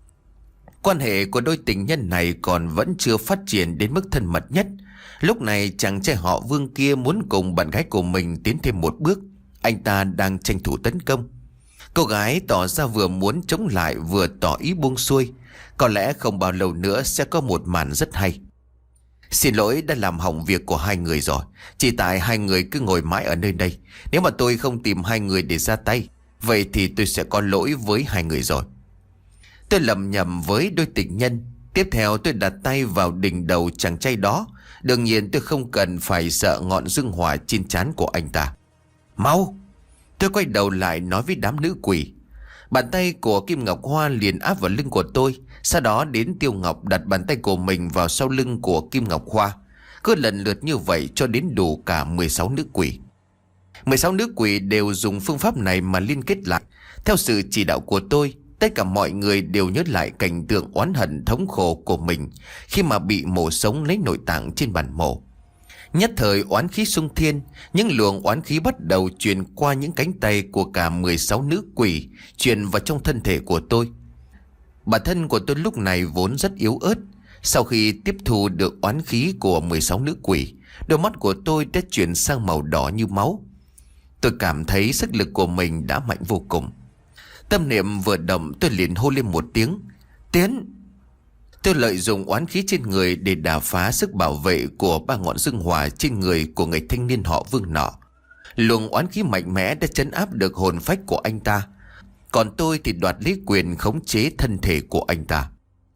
Quan hệ của đôi tình nhân này còn vẫn chưa phát triển đến mức thân mật nhất. Lúc này chàng trai họ Vương kia muốn cùng bạn gái của mình tiến thêm một bước. Anh ta đang tranh thủ tấn công. Cô gái tỏ ra vừa muốn chống lại vừa tỏ ý buông xuôi. Có lẽ không bao lâu nữa sẽ có một màn rất hay. Xin lỗi đã làm hỏng việc của hai người rồi. Chỉ tại hai người cứ ngồi mãi ở nơi đây. Nếu mà tôi không tìm hai người để ra tay, vậy thì tôi sẽ có lỗi với hai người rồi. Tôi lầm nhầm với đôi tình nhân. Tiếp theo tôi đặt tay vào đỉnh đầu chàng trai đó. Đương nhiên tôi không cần phải sợ ngọn dương hỏa trên trán của anh ta. Mau! Tôi quay đầu lại nói với đám nữ quỷ. Bàn tay của Kim Ngọc Hoa liền áp vào lưng của tôi. Sau đó đến Tiêu Ngọc đặt bàn tay của mình vào sau lưng của Kim Ngọc Hoa. Cứ lần lượt như vậy cho đến đủ cả mười sáu nữ quỷ. mười sáu nữ quỷ đều dùng phương pháp này mà liên kết lại. Theo sự chỉ đạo của tôi, tất cả mọi người đều nhớ lại cảnh tượng oán hận thống khổ của mình khi mà bị mổ sống lấy nội tạng trên bàn mổ. Nhất thời oán khí xung thiên, những luồng oán khí bắt đầu truyền qua những cánh tay của cả mười sáu nữ quỷ, truyền vào trong thân thể của tôi. Bản thân của tôi lúc này vốn rất yếu ớt. Sau khi tiếp thu được oán khí của mười sáu nữ quỷ, đôi mắt của tôi đã chuyển sang màu đỏ như máu. Tôi cảm thấy sức lực của mình đã mạnh vô cùng. Tâm niệm vừa động, tôi liền hô lên một tiếng, tiến. Tôi lợi dụng oán khí trên người để đả phá sức bảo vệ của ba ngọn dương hỏa trên người của người thanh niên họ Vương nọ. Luồng oán khí mạnh mẽ đã trấn áp được hồn phách của anh ta, còn tôi thì đoạt lấy quyền khống chế thân thể của anh ta.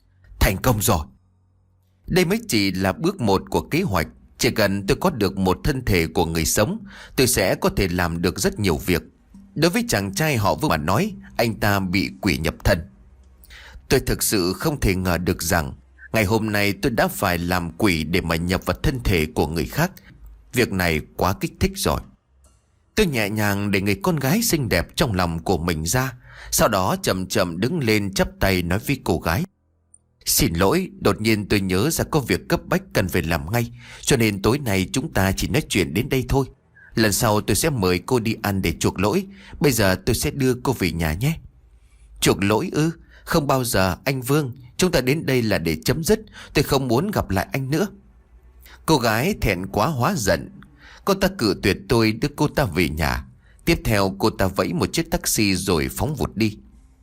Thành công rồi. Đây mới chỉ là bước một của kế hoạch. Chỉ cần tôi có được một thân thể của người sống, tôi sẽ có thể làm được rất nhiều việc. Đối với chàng trai họ Vương mà nói, anh ta bị quỷ nhập thân. Tôi thực sự không thể ngờ được rằng ngày hôm nay tôi đã phải làm quỷ để mà nhập vào thân thể của người khác. Việc này quá kích thích rồi. Tôi nhẹ nhàng để người con gái xinh đẹp trong lòng của mình ra. Sau đó chậm chậm đứng lên chắp tay nói với cô gái: Xin lỗi, đột nhiên tôi nhớ ra có việc cấp bách cần phải làm ngay, cho nên tối nay chúng ta chỉ nói chuyện đến đây thôi. Lần sau tôi sẽ mời cô đi ăn để chuộc lỗi. Bây giờ tôi sẽ đưa cô về nhà nhé. Chuộc lỗi ư? Không bao giờ anh Vương. Chúng ta đến đây là để chấm dứt. Tôi không muốn gặp lại anh nữa. Cô gái thẹn quá hóa giận. Cô ta cự tuyệt tôi đưa cô ta về nhà. Tiếp theo cô ta vẫy một chiếc taxi rồi phóng vụt đi.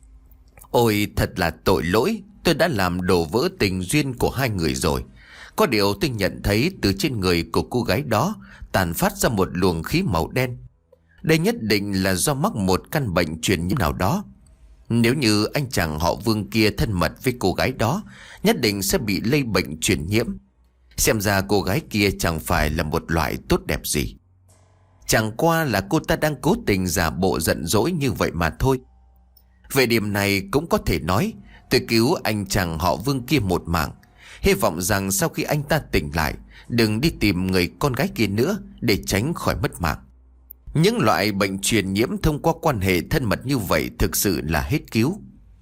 Ôi thật là tội lỗi. Tôi đã làm đổ vỡ tình duyên của hai người rồi. Có điều tôi nhận thấy từ trên người của cô gái đó tàn phát ra một luồng khí màu đen. Đây nhất định là do mắc một căn bệnh truyền nhiễm nào đó. Nếu như anh chàng họ Vương kia thân mật với cô gái đó, nhất định sẽ bị lây bệnh truyền nhiễm. Xem ra cô gái kia chẳng phải là một loại tốt đẹp gì. Chẳng qua là cô ta đang cố tình giả bộ giận dỗi như vậy mà thôi. Về điểm này cũng có thể nói tôi cứu anh chàng họ Vương kia một mạng, hy vọng rằng sau khi anh ta tỉnh lại đừng đi tìm người con gái kia nữa để tránh khỏi mất mạng. Những loại bệnh truyền nhiễm thông qua quan hệ thân mật như vậy thực sự là hết cứu.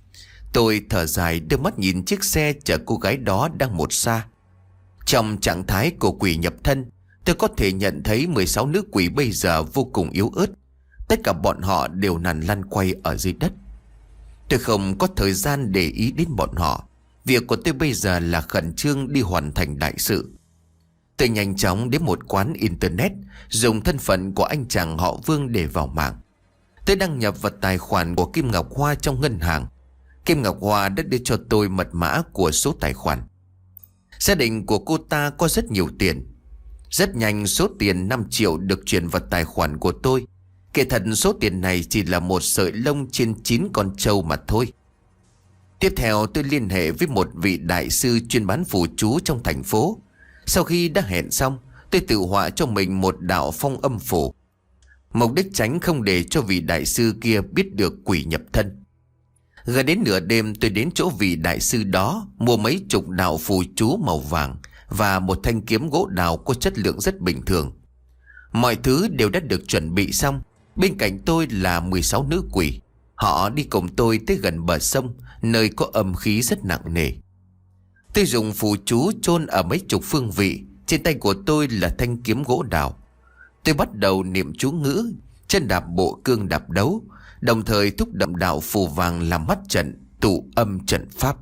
Tôi thở dài đưa mắt nhìn chiếc xe chở cô gái đó đang một xa. Trong trạng thái của quỷ nhập thân, tôi có thể nhận thấy mười sáu nữ quỷ bây giờ vô cùng yếu ớt. Tất cả bọn họ đều nằm lăn quay ở dưới đất. Tôi không có thời gian để ý đến bọn họ. Việc của tôi bây giờ là khẩn trương đi hoàn thành đại sự. Tôi nhanh chóng đến một quán internet, dùng thân phận của anh chàng họ Vương để vào mạng. Tôi đăng nhập vào tài khoản của Kim Ngọc Hoa trong ngân hàng. Kim Ngọc Hoa đã đưa cho tôi mật mã của số tài khoản. Gia đình của cô ta có rất nhiều tiền. Rất nhanh số tiền năm triệu được chuyển vào tài khoản của tôi. Kể thật số tiền này chỉ là một sợi lông trên chín con trâu mà thôi. Tiếp theo tôi liên hệ với một vị đại sư chuyên bán phù chú trong thành phố. Sau khi đã hẹn xong, tôi tự họa cho mình một đạo phong âm phù. Mục đích tránh không để cho vị đại sư kia biết được quỷ nhập thân. Gần đến nửa đêm tôi đến chỗ vị đại sư đó, mua mấy chục đạo phù chú màu vàng và một thanh kiếm gỗ đào có chất lượng rất bình thường. Mọi thứ đều đã được chuẩn bị xong. Bên cạnh tôi là mười sáu nữ quỷ. Họ đi cùng tôi tới gần bờ sông, nơi có âm khí rất nặng nề. Tôi dùng phù chú chôn ở mấy chục phương vị. Trên tay của tôi là thanh kiếm gỗ đào. Tôi bắt đầu niệm chú ngữ, chân đạp bộ cương đạp đấu, đồng thời thúc động đạo phù vàng làm mắt trận, tụ âm trận pháp.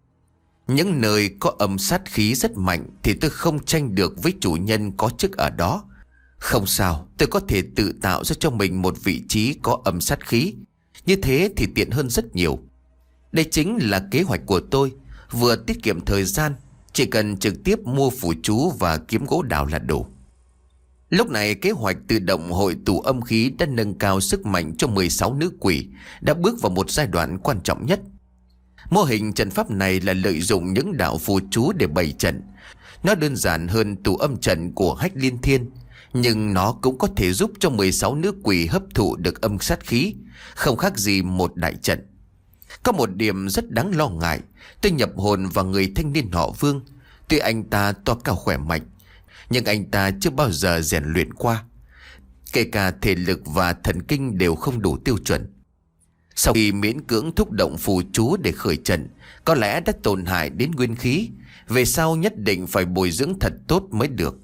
Những nơi có âm sát khí rất mạnh thì tôi không tranh được với chủ nhân có chức ở đó. Không sao, tôi có thể tự tạo ra cho mình một vị trí có âm sát khí. Như thế thì tiện hơn rất nhiều. Đây chính là kế hoạch của tôi, vừa tiết kiệm thời gian, chỉ cần trực tiếp mua phù chú và kiếm gỗ đào là đủ. Lúc này kế hoạch tự động hội tụ âm khí đã nâng cao sức mạnh cho mười sáu nữ quỷ, đã bước vào một giai đoạn quan trọng nhất. Mô hình trận pháp này là lợi dụng những đạo phù chú để bày trận. Nó đơn giản hơn tụ âm trận của Hách Liên Thiên, nhưng nó cũng có thể giúp cho mười sáu nữ quỷ hấp thụ được âm sát khí, không khác gì một đại trận. Có một điểm rất đáng lo ngại, tôi nhập hồn vào người thanh niên họ Vương. Tuy anh ta to cao khỏe mạnh, nhưng anh ta chưa bao giờ rèn luyện qua. Kể cả thể lực và thần kinh đều không đủ tiêu chuẩn. Sau khi miễn cưỡng thúc động phù chú để khởi trận, có lẽ đã tổn hại đến nguyên khí. Về sau nhất định phải bồi dưỡng thật tốt mới được.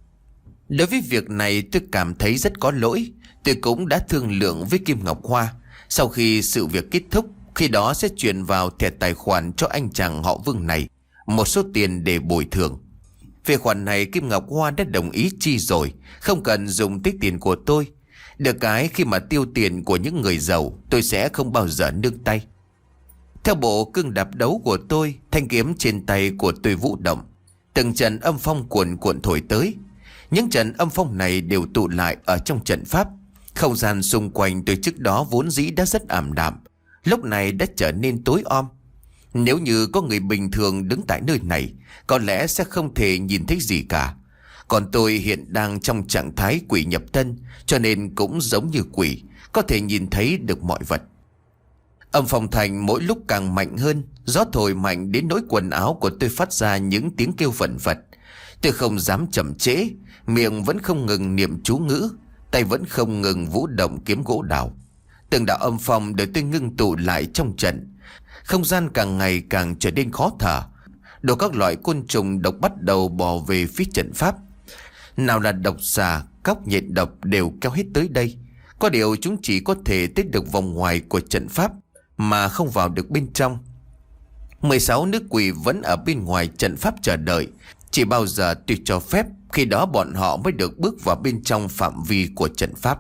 Đối với việc này tôi cảm thấy rất có lỗi. Tôi cũng đã thương lượng với Kim Ngọc Hoa. Sau khi sự việc kết thúc, khi đó sẽ chuyển vào thẻ tài khoản cho anh chàng họ Vương này một số tiền để bồi thường. Về khoản này Kim Ngọc Hoa đã đồng ý chi rồi, không cần dùng tích tiền của tôi. Được cái khi mà tiêu tiền của những người giàu, tôi sẽ không bao giờ nương tay. Theo bộ cương đạp đấu của tôi, thanh kiếm trên tay của tôi vũ động. Từng trận âm phong cuồn cuộn thổi tới. Những trận âm phong này đều tụ lại ở trong trận pháp. Không gian xung quanh từ trước đó vốn dĩ đã rất ảm đạm, lúc này đã trở nên tối om. Nếu như có người bình thường đứng tại nơi này, có lẽ sẽ không thể nhìn thấy gì cả. Còn tôi hiện đang trong trạng thái quỷ nhập thân, cho nên cũng giống như quỷ, có thể nhìn thấy được mọi vật. Âm phong thành mỗi lúc càng mạnh hơn, gió thổi mạnh đến nỗi quần áo của tôi phát ra những tiếng kêu vẩn vật. Tôi không dám chậm trễ, miệng vẫn không ngừng niệm chú ngữ, tay vẫn không ngừng vũ động kiếm gỗ đào. Từng đạo âm phong được tôi ngưng tụ lại trong trận. Không gian càng ngày càng trở nên khó thở. Đồ các loại côn trùng độc bắt đầu bò về phía trận pháp. Nào là độc xà, cóc nhện độc đều kéo hết tới đây. Có điều chúng chỉ có thể tới được vòng ngoài của trận pháp, mà không vào được bên trong. mười sáu nữ quỷ vẫn ở bên ngoài trận pháp chờ đợi. Chỉ bao giờ tôi cho phép, khi đó bọn họ mới được bước vào bên trong phạm vi của trận pháp.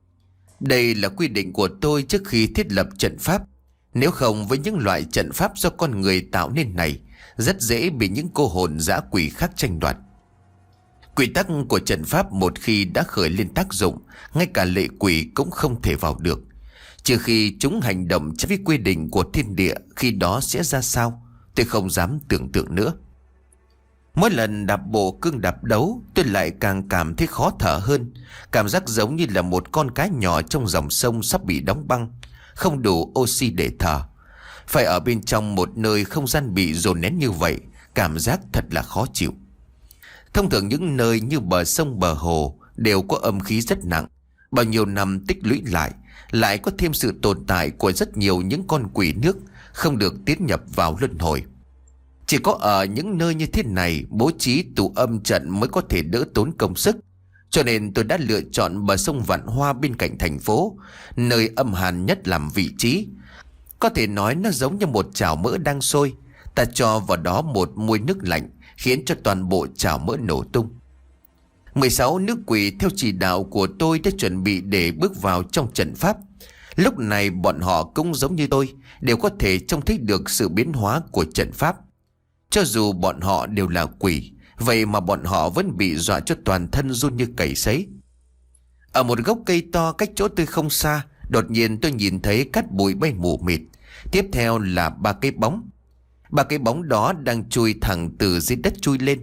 Đây là quy định của tôi trước khi thiết lập trận pháp. Nếu không, với những loại trận pháp do con người tạo nên này, rất dễ bị những cô hồn dã quỷ khác tranh đoạt. Quy tắc của trận pháp một khi đã khởi lên tác dụng, ngay cả lệ quỷ cũng không thể vào được. Trừ khi chúng hành động trái với quy định của thiên địa, khi đó sẽ ra sao, tôi không dám tưởng tượng nữa. Mỗi lần đạp bộ cương đạp đấu, tôi lại càng cảm thấy khó thở hơn. Cảm giác giống như là một con cá nhỏ trong dòng sông sắp bị đóng băng, không đủ oxy để thở. Phải ở bên trong một nơi không gian bị dồn nén như vậy, cảm giác thật là khó chịu. Thông thường những nơi như bờ sông bờ hồ đều có âm khí rất nặng. Bao nhiêu năm tích lũy lại, lại có thêm sự tồn tại của rất nhiều những con quỷ nước không được tiến nhập vào luân hồi. Chỉ có ở những nơi như thế này, bố trí tụ âm trận mới có thể đỡ tốn công sức. Cho nên tôi đã lựa chọn bờ sông Vạn Hoa bên cạnh thành phố, nơi âm hàn nhất làm vị trí. Có thể nói nó giống như một chảo mỡ đang sôi. Ta cho vào đó một muôi nước lạnh, khiến cho toàn bộ chảo mỡ nổ tung. mười sáu nữ quỷ theo chỉ đạo của tôi đã chuẩn bị để bước vào trong trận pháp. Lúc này bọn họ cũng giống như tôi, đều có thể trông thấy được sự biến hóa của trận pháp. Cho dù bọn họ đều là quỷ, vậy mà bọn họ vẫn bị dọa cho toàn thân run như cầy sấy. Ở một gốc cây to cách chỗ tôi không xa, đột nhiên tôi nhìn thấy cát bụi bay mù mịt. Tiếp theo là ba cái bóng. Ba cái bóng đó đang chui thẳng từ dưới đất chui lên.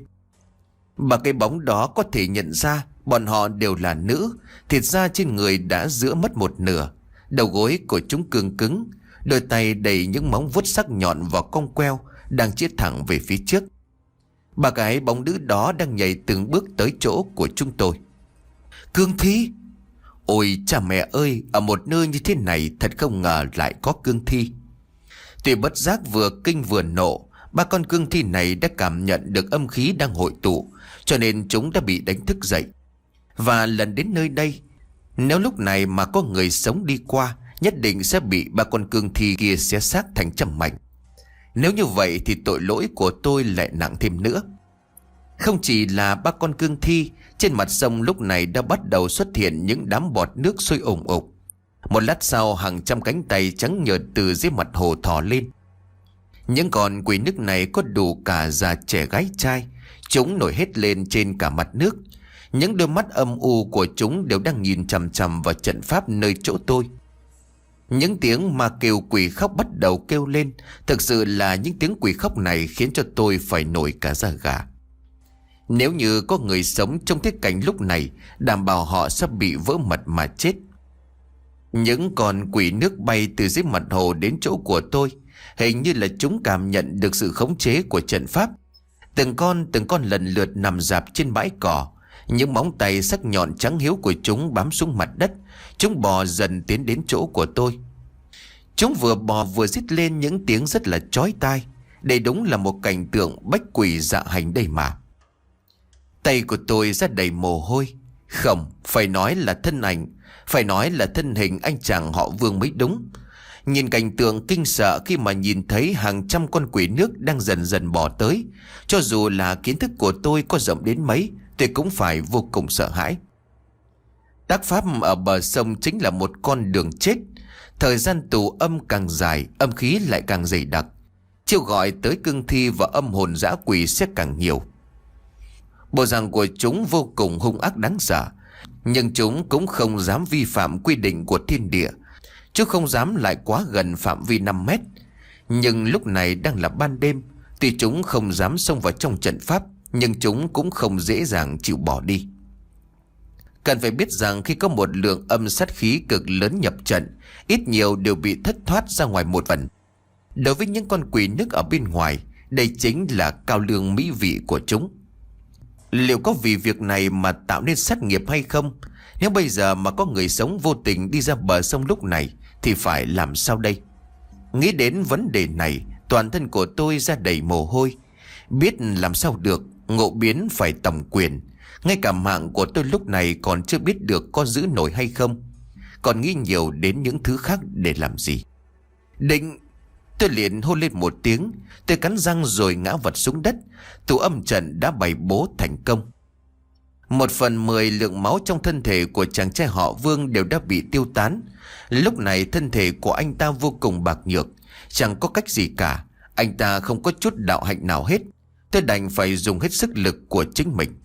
Ba cái bóng đó có thể nhận ra bọn họ đều là nữ. Thịt da trên người đã rữa mất một nửa. Đầu gối của chúng cứng cứng, đôi tay đầy những móng vuốt sắc nhọn và cong queo đang chĩa thẳng về phía trước. Ba cái bóng nữ đó đang nhảy từng bước tới chỗ của chúng tôi. Cương thi! Ôi cha mẹ ơi, ở một nơi như thế này thật không ngờ lại có cương thi. Tuy bất giác vừa kinh vừa nộ, ba con cương thi này đã cảm nhận được âm khí đang hội tụ, cho nên chúng đã bị đánh thức dậy. Và lần đến nơi đây, nếu lúc này mà có người sống đi qua, nhất định sẽ bị ba con cương thi kia xé xác thành trăm mảnh. Nếu như vậy thì tội lỗi của tôi lại nặng thêm nữa. Không chỉ là ba con cương thi, trên mặt sông lúc này đã bắt đầu xuất hiện những đám bọt nước sôi ủng ục. Một lát sau, hàng trăm cánh tay trắng nhợt từ dưới mặt hồ thò lên. Những con quỷ nước này có đủ cả già trẻ gái trai. Chúng nổi hết lên trên cả mặt nước. Những đôi mắt âm u của chúng đều đang nhìn chằm chằm vào trận pháp nơi chỗ tôi. Những tiếng ma kêu quỷ khóc bắt đầu kêu lên. Thực sự là những tiếng quỷ khóc này khiến cho tôi phải nổi cả da gà. Nếu như có người sống trong thế cảnh lúc này, đảm bảo họ sắp bị vỡ mật mà chết. Những con quỷ nước bay từ dưới mặt hồ đến chỗ của tôi. Hình như là chúng cảm nhận được sự khống chế của trận pháp. Từng con từng con lần lượt nằm rạp trên bãi cỏ. Những móng tay sắc nhọn trắng hiếu của chúng bám xuống mặt đất. Chúng bò dần tiến đến chỗ của tôi. Chúng vừa bò vừa rít lên những tiếng rất là chói tai. Đây đúng là một cảnh tượng bách quỷ dạ hành đây mà. Tay của tôi ra đầy mồ hôi. Không, phải nói là thân ảnh, phải nói là thân hình anh chàng họ Vương mới đúng. Nhìn cảnh tượng kinh sợ khi mà nhìn thấy hàng trăm con quỷ nước đang dần dần bò tới. Cho dù là kiến thức của tôi có rộng đến mấy, tôi cũng phải vô cùng sợ hãi. Tác pháp ở bờ sông chính là một con đường chết. Thời gian tù âm càng dài, âm khí lại càng dày đặc. Chiêu gọi tới cương thi và âm hồn dã quỷ sẽ càng nhiều. Bộ dạng của chúng vô cùng hung ác đáng sợ. Nhưng chúng cũng không dám vi phạm quy định của thiên địa. Chứ không dám lại quá gần phạm vi năm mét. Nhưng lúc này đang là ban đêm. Tuy chúng không dám xông vào trong trận pháp, nhưng chúng cũng không dễ dàng chịu bỏ đi. Cần phải biết rằng khi có một lượng âm sát khí cực lớn nhập trận, ít nhiều đều bị thất thoát ra ngoài một phần. Đối với những con quỷ nước ở bên ngoài, đây chính là cao lương mỹ vị của chúng. Liệu có vì việc này mà tạo nên sát nghiệp hay không? Nếu bây giờ mà có người sống vô tình đi ra bờ sông lúc này thì phải làm sao đây? Nghĩ đến vấn đề này, toàn thân của tôi ra đầy mồ hôi. Biết làm sao được, ngộ biến phải tòng quyền. Ngay cả mạng của tôi lúc này còn chưa biết được có giữ nổi hay không. Còn nghĩ nhiều đến những thứ khác để làm gì. Định... Tôi liền hô lên một tiếng. Tôi cắn răng rồi ngã vật xuống đất. Tụ âm trận đã bày bố thành công. Một phần mười lượng máu trong thân thể của chàng trai họ Vương đều đã bị tiêu tán. Lúc này thân thể của anh ta vô cùng bạc nhược, chẳng có cách gì cả. Anh ta không có chút đạo hạnh nào hết. Tôi đành phải dùng hết sức lực của chính mình.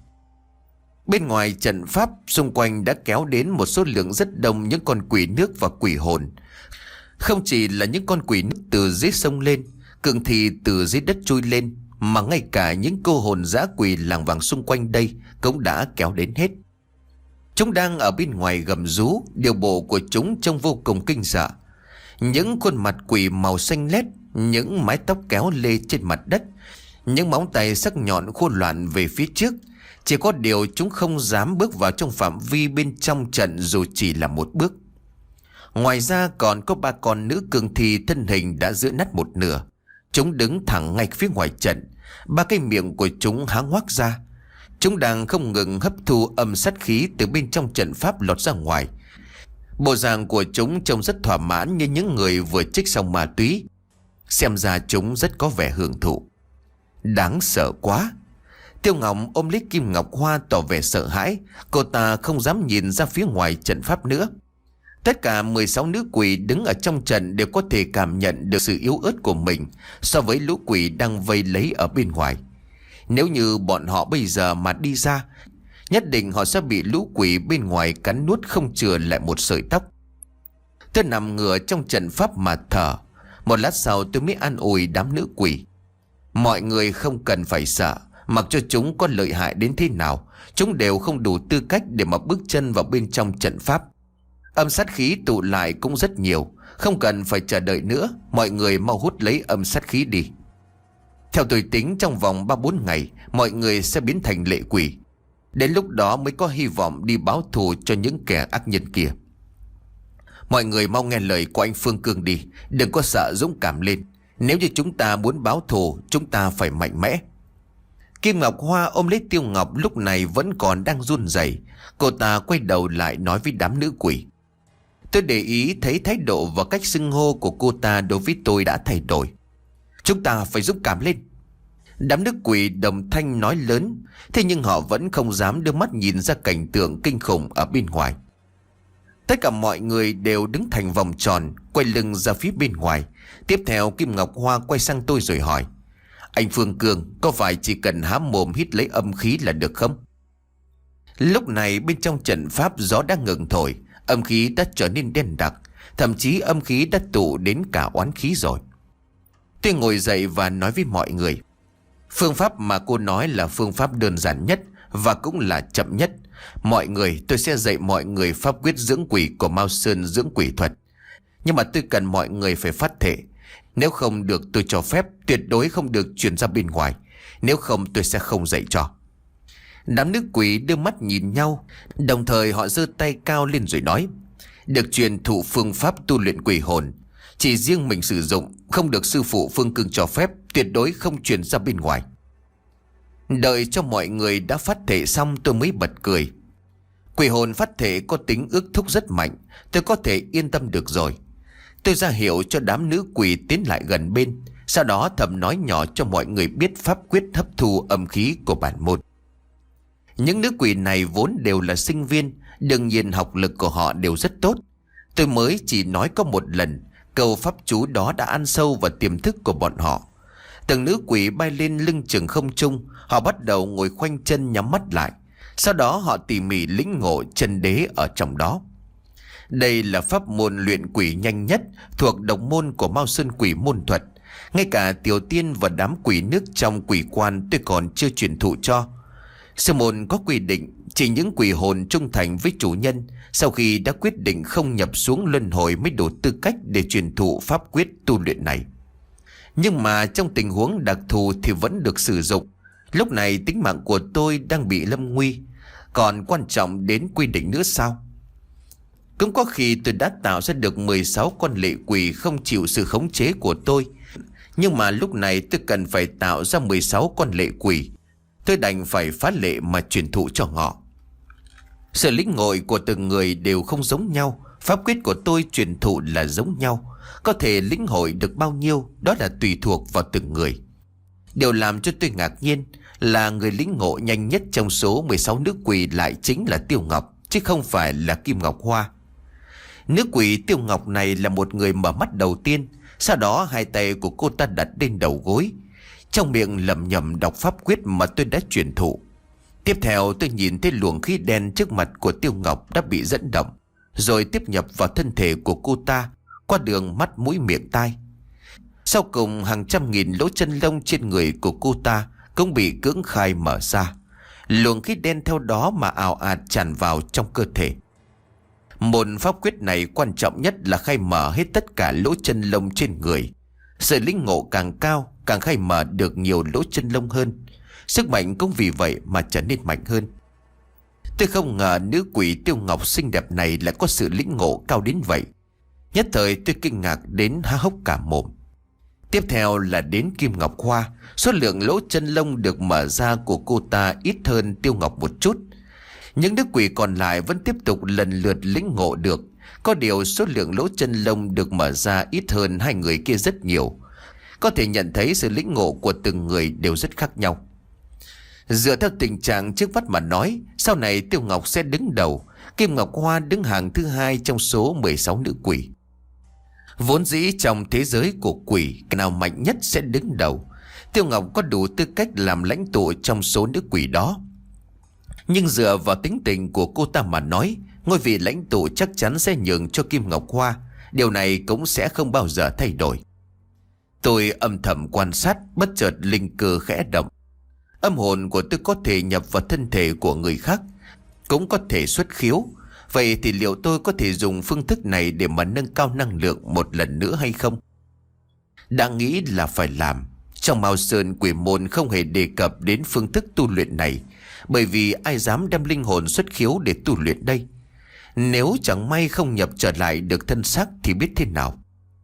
Bên ngoài trận pháp xung quanh đã kéo đến một số lượng rất đông những con quỷ nước và quỷ hồn. Không chỉ là những con quỷ nước từ dưới sông lên, cường thì từ dưới đất trôi lên, mà ngay cả những cô hồn dã quỷ làng vàng xung quanh đây cũng đã kéo đến hết. Chúng đang ở bên ngoài gầm rú, điều bộ của chúng trông vô cùng kinh sợ. Những khuôn mặt quỷ màu xanh lét, những mái tóc kéo lê trên mặt đất, những móng tay sắc nhọn khô loạn về phía trước. Chỉ có điều chúng không dám bước vào trong phạm vi bên trong trận dù chỉ là một bước. Ngoài ra còn có ba con nữ cương thi thân hình đã giữa nát một nửa. Chúng đứng thẳng ngay phía ngoài trận. Ba cái miệng của chúng há hoác ra. Chúng đang không ngừng hấp thu âm sát khí từ bên trong trận pháp lọt ra ngoài. Bộ dạng của chúng trông rất thỏa mãn như những người vừa trích xong ma túy. Xem ra chúng rất có vẻ hưởng thụ. Đáng sợ quá. Tiêu Ngọc ôm lấy Kim Ngọc Hoa tỏ vẻ sợ hãi. Cô ta không dám nhìn ra phía ngoài trận pháp nữa. Tất cả mười sáu nữ quỷ đứng ở trong trận đều có thể cảm nhận được sự yếu ớt của mình so với lũ quỷ đang vây lấy ở bên ngoài. Nếu như bọn họ bây giờ mà đi ra, nhất định họ sẽ bị lũ quỷ bên ngoài cắn nuốt không chừa lại một sợi tóc. Tôi nằm ngửa trong trận pháp mà thở. Một lát sau tôi mới an ủi đám nữ quỷ. Mọi người không cần phải sợ. Mặc cho chúng có lợi hại đến thế nào, chúng đều không đủ tư cách để mà bước chân vào bên trong trận pháp. Âm sát khí tụ lại cũng rất nhiều, không cần phải chờ đợi nữa. Mọi người mau hút lấy âm sát khí đi. Theo tôi tính trong vòng ba bốn ngày mọi người sẽ biến thành lệ quỷ. Đến lúc đó mới có hy vọng đi báo thù cho những kẻ ác nhân kia. Mọi người mau nghe lời của anh Phương Cương đi. Đừng có sợ, dũng cảm lên. Nếu như chúng ta muốn báo thù, chúng ta phải mạnh mẽ. Kim Ngọc Hoa ôm lấy Tiêu Ngọc lúc này vẫn còn đang run rẩy. Cô ta quay đầu lại nói với đám nữ quỷ. Tôi để ý thấy thái độ và cách xưng hô của cô ta đối với tôi đã thay đổi. Chúng ta phải dũng cảm lên. Đám nữ quỷ đồng thanh nói lớn. Thế nhưng họ vẫn không dám đưa mắt nhìn ra cảnh tượng kinh khủng ở bên ngoài. Tất cả mọi người đều đứng thành vòng tròn, quay lưng ra phía bên ngoài. Tiếp theo Kim Ngọc Hoa quay sang tôi rồi hỏi. Anh Phương Cương, có phải chỉ cần há mồm hít lấy âm khí là được không? Lúc này bên trong trận pháp gió đã ngừng thổi. Âm khí đã trở nên đen đặc. Thậm chí âm khí đã tụ đến cả oán khí rồi. Tôi ngồi dậy và nói với mọi người. Phương pháp mà cô nói là phương pháp đơn giản nhất và cũng là chậm nhất. Mọi người, tôi sẽ dạy mọi người pháp quyết dưỡng quỷ của Mao Sơn dưỡng quỷ thuật. Nhưng mà tôi cần mọi người phải phát thể. Nếu không được tôi cho phép, tuyệt đối không được truyền ra bên ngoài. Nếu không tôi sẽ không dạy cho. Đám nữ quỷ đưa mắt nhìn nhau, đồng thời họ giơ tay cao lên rồi nói. Được truyền thụ phương pháp tu luyện quỷ hồn, chỉ riêng mình sử dụng, không được sư phụ Phương Cương cho phép, tuyệt đối không truyền ra bên ngoài. Đợi cho mọi người đã phát thể xong tôi mới bật cười. Quỷ hồn phát thể có tính ước thúc rất mạnh, tôi có thể yên tâm được rồi. Tôi ra hiệu cho đám nữ quỷ tiến lại gần bên. Sau đó thầm nói nhỏ cho mọi người biết pháp quyết hấp thu âm khí của bản môn. Những nữ quỷ này vốn đều là sinh viên, đương nhiên học lực của họ đều rất tốt. Tôi mới chỉ nói có một lần, câu pháp chú đó đã ăn sâu vào tiềm thức của bọn họ. Từng nữ quỷ bay lên lưng chừng không trung, họ bắt đầu ngồi khoanh chân nhắm mắt lại. Sau đó họ tỉ mỉ lĩnh ngộ chân đế ở trong đó. Đây là pháp môn luyện quỷ nhanh nhất thuộc độc môn của Mao Sơn Quỷ Môn Thuật. Ngay cả tiểu tiên và đám quỷ nước trong quỷ quan tôi còn chưa truyền thụ cho. Sư môn có quy định chỉ những quỷ hồn trung thành với chủ nhân sau khi đã quyết định không nhập xuống luân hồi mới đủ tư cách để truyền thụ pháp quyết tu luyện này. Nhưng mà trong tình huống đặc thù thì vẫn được sử dụng. Lúc này tính mạng của tôi đang bị lâm nguy, còn quan trọng đến quy định nữa sao? Cũng có khi tôi đã tạo ra được mười sáu con lệ quỷ không chịu sự khống chế của tôi. Nhưng mà lúc này tôi cần phải tạo ra mười sáu con lệ quỷ. Tôi đành phải phá lệ mà truyền thụ cho họ. Sự lĩnh ngộ của từng người đều không giống nhau. Pháp quyết của tôi truyền thụ là giống nhau. Có thể lĩnh hội được bao nhiêu đó là tùy thuộc vào từng người. Điều làm cho tôi ngạc nhiên là người lĩnh ngộ nhanh nhất trong số mười sáu nữ quỷ lại chính là Tiêu Ngọc, chứ không phải là Kim Ngọc Hoa. Nữ quỷ Tiêu Ngọc này là một người mở mắt đầu tiên. Sau đó hai tay của cô ta đặt lên đầu gối, trong miệng lẩm nhẩm đọc pháp quyết mà tôi đã truyền thụ. Tiếp theo tôi nhìn thấy luồng khí đen trước mặt của Tiêu Ngọc đã bị dẫn động, rồi tiếp nhập vào thân thể của cô ta qua đường mắt mũi miệng tai. Sau cùng hàng trăm nghìn lỗ chân lông trên người của cô ta cũng bị cưỡng khai mở ra. Luồng khí đen theo đó mà ào ạt tràn vào trong cơ thể. Một pháp quyết này quan trọng nhất là khai mở hết tất cả lỗ chân lông trên người. Sự lĩnh ngộ càng cao, càng khai mở được nhiều lỗ chân lông hơn. Sức mạnh cũng vì vậy mà trở nên mạnh hơn. Tôi không ngờ nữ quỷ Tiêu Ngọc xinh đẹp này lại có sự lĩnh ngộ cao đến vậy. Nhất thời tôi kinh ngạc đến há hốc cả mồm. Tiếp theo là đến Kim Ngọc Hoa. Số lượng lỗ chân lông được mở ra của cô ta ít hơn Tiêu Ngọc một chút. Những nữ quỷ còn lại vẫn tiếp tục lần lượt lĩnh ngộ được. Có điều số lượng lỗ chân lông được mở ra ít hơn hai người kia rất nhiều. Có thể nhận thấy sự lĩnh ngộ của từng người đều rất khác nhau. Dựa theo tình trạng trước mắt mà nói, sau này Tiêu Ngọc sẽ đứng đầu, Kim Ngọc Hoa đứng hàng thứ hai trong số mười sáu nữ quỷ. Vốn dĩ trong thế giới của quỷ, cái nào mạnh nhất sẽ đứng đầu. Tiêu Ngọc có đủ tư cách làm lãnh tụ trong số nữ quỷ đó. Nhưng dựa vào tính tình của cô ta mà nói, ngôi vị lãnh tụ chắc chắn sẽ nhường cho Kim Ngọc Hoa. Điều này cũng sẽ không bao giờ thay đổi. Tôi âm thầm quan sát, bất chợt linh cơ khẽ động. Âm hồn của tôi có thể nhập vào thân thể của người khác, cũng có thể xuất khiếu. Vậy thì liệu tôi có thể dùng phương thức này để mà nâng cao năng lượng một lần nữa hay không? Đã nghĩ là phải làm. Trong Mao Sơn Quỷ Môn không hề đề cập đến phương thức tu luyện này, bởi vì ai dám đem linh hồn xuất khiếu để tu luyện đây? Nếu chẳng may không nhập trở lại được thân xác thì biết thế nào?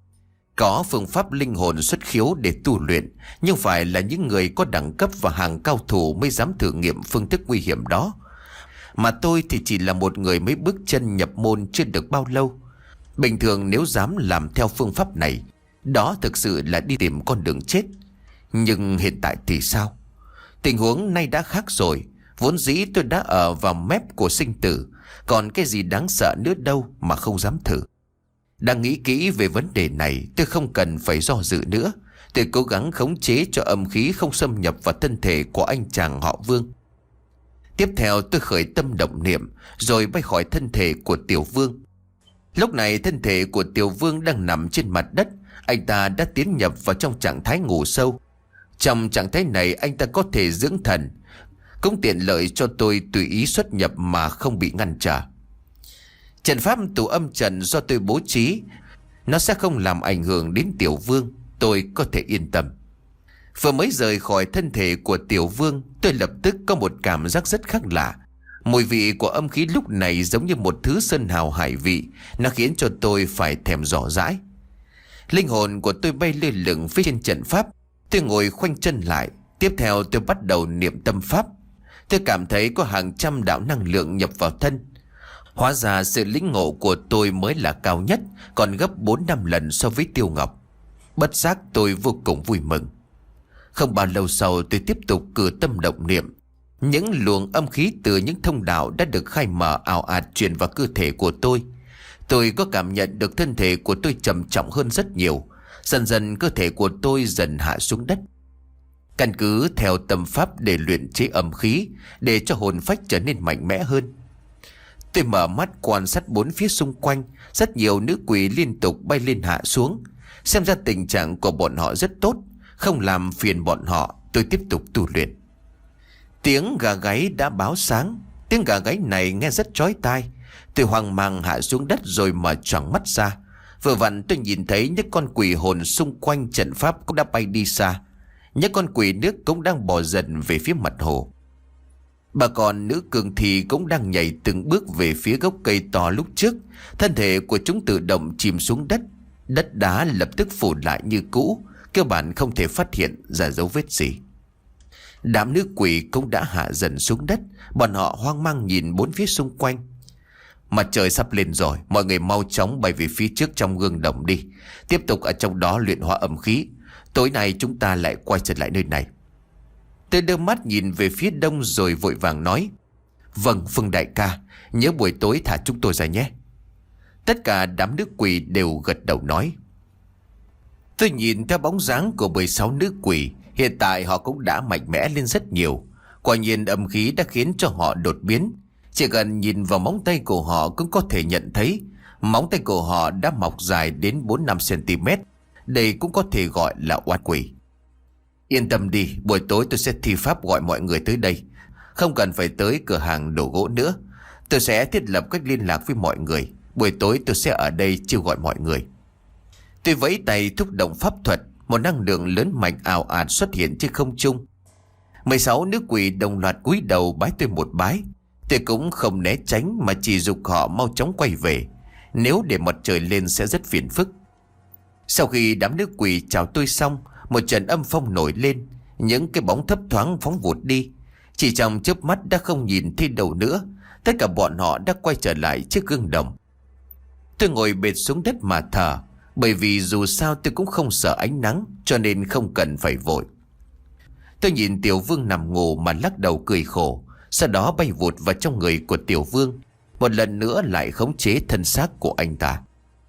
Có phương pháp linh hồn xuất khiếu để tu luyện, nhưng phải là những người có đẳng cấp và hàng cao thủ mới dám thử nghiệm phương thức nguy hiểm đó. Mà tôi thì chỉ là một người mới bước chân nhập môn chưa được bao lâu. Bình thường nếu dám làm theo phương pháp này, đó thực sự là đi tìm con đường chết. Nhưng hiện tại thì sao? Tình huống nay đã khác rồi. Vốn dĩ tôi đã ở vào mép của sinh tử, còn cái gì đáng sợ nữa đâu mà không dám thử. Đang nghĩ kỹ về vấn đề này, tôi không cần phải do dự nữa. Tôi cố gắng khống chế cho âm khí không xâm nhập vào thân thể của anh chàng họ Vương. Tiếp theo tôi khởi tâm động niệm, rồi bay khỏi thân thể của Tiểu Vương. Lúc này thân thể của Tiểu Vương đang nằm trên mặt đất. Anh ta đã tiến nhập vào trong trạng thái ngủ sâu. Trong trạng thái này anh ta có thể dưỡng thần, cũng tiện lợi cho tôi tùy ý xuất nhập mà không bị ngăn trở. Trận pháp tụ âm trận do tôi bố trí, nó sẽ không làm ảnh hưởng đến Tiểu Vương. Tôi có thể yên tâm. Vừa mới rời khỏi thân thể của Tiểu Vương, tôi lập tức có một cảm giác rất khác lạ. Mùi vị của âm khí lúc này giống như một thứ sơn hào hải vị. Nó khiến cho tôi phải thèm dò dãi. Linh hồn của tôi bay lơ lửng phía trên trận pháp. Tôi ngồi khoanh chân lại. Tiếp theo tôi bắt đầu niệm tâm pháp. Tôi cảm thấy có hàng trăm đạo năng lượng nhập vào thân. Hóa ra sự lĩnh ngộ của tôi mới là cao nhất, còn gấp bốn năm lần so với Tiêu Ngọc. Bất giác tôi vô cùng vui mừng. Không bao lâu sau tôi tiếp tục cử tâm động niệm. Những luồng âm khí từ những thông đạo đã được khai mở ào ạt truyền vào cơ thể của tôi. Tôi có cảm nhận được thân thể của tôi trầm trọng hơn rất nhiều. Dần dần cơ thể của tôi dần hạ xuống đất. Căn cứ theo tâm pháp để luyện chế âm khí, để cho hồn phách trở nên mạnh mẽ hơn. Tôi mở mắt quan sát bốn phía xung quanh. Rất nhiều nữ quỷ liên tục bay lên hạ xuống. Xem ra tình trạng của bọn họ rất tốt. Không làm phiền bọn họ, tôi tiếp tục tu luyện. Tiếng gà gáy đã báo sáng. Tiếng gà gáy này nghe rất chói tai. Tôi hoang mang hạ xuống đất rồi mở choàng mắt ra. Vừa vặn tôi nhìn thấy những con quỷ hồn xung quanh trận pháp cũng đã bay đi xa. Những con quỷ nước cũng đang bò dần về phía mặt hồ. Bà con nữ cường thì cũng đang nhảy từng bước về phía gốc cây to lúc trước. Thân thể của chúng tự động chìm xuống đất. Đất đá lập tức phủ lại như cũ, cơ bản không thể phát hiện ra dấu vết gì. Đám nữ quỷ cũng đã hạ dần xuống đất. Bọn họ hoang mang nhìn bốn phía xung quanh. Mặt trời sắp lên rồi, mọi người mau chóng bay về phía trước trong gương đồng đi. Tiếp tục ở trong đó luyện hóa âm khí. Tối nay chúng ta lại quay trở lại nơi này. Tôi đưa mắt nhìn về phía đông rồi vội vàng nói: Vâng, Phương đại ca, nhớ buổi tối thả chúng tôi ra nhé. Tất cả đám nữ quỷ đều gật đầu nói. Tôi nhìn theo bóng dáng của mười sáu nữ quỷ. Hiện tại họ cũng đã mạnh mẽ lên rất nhiều. Quả nhiên âm khí đã khiến cho họ đột biến. Chỉ cần nhìn vào móng tay của họ cũng có thể nhận thấy móng tay của họ đã mọc dài đến bốn năm xăng-ti-mét. Đây cũng có thể gọi là oan quỷ. Yên tâm đi, buổi tối tôi sẽ thi pháp gọi mọi người tới đây. Không cần phải tới cửa hàng đồ gỗ nữa. Tôi sẽ thiết lập cách liên lạc với mọi người. Buổi tối tôi sẽ ở đây chiêu gọi mọi người. Tôi vẫy tay thúc động pháp thuật. Một năng lượng lớn mạnh ào ạt xuất hiện trên không trung. mười sáu nữ quỷ đồng loạt cúi đầu bái tôi một bái. Tôi cũng không né tránh mà chỉ giục họ mau chóng quay về. Nếu để mặt trời lên sẽ rất phiền phức. Sau khi đám nữ quỷ chào tôi xong, một trận âm phong nổi lên. Những cái bóng thấp thoáng phóng vụt đi. Chỉ trong chớp mắt đã không nhìn thấy đâu nữa. Tất cả bọn họ đã quay trở lại chiếc gương đồng. Tôi ngồi bệt xuống đất mà thở. Bởi vì dù sao tôi cũng không sợ ánh nắng, cho nên không cần phải vội. Tôi nhìn Tiểu Vương nằm ngủ mà lắc đầu cười khổ. Sau đó bay vụt vào trong người của Tiểu Vương. Một lần nữa lại khống chế thân xác của anh ta.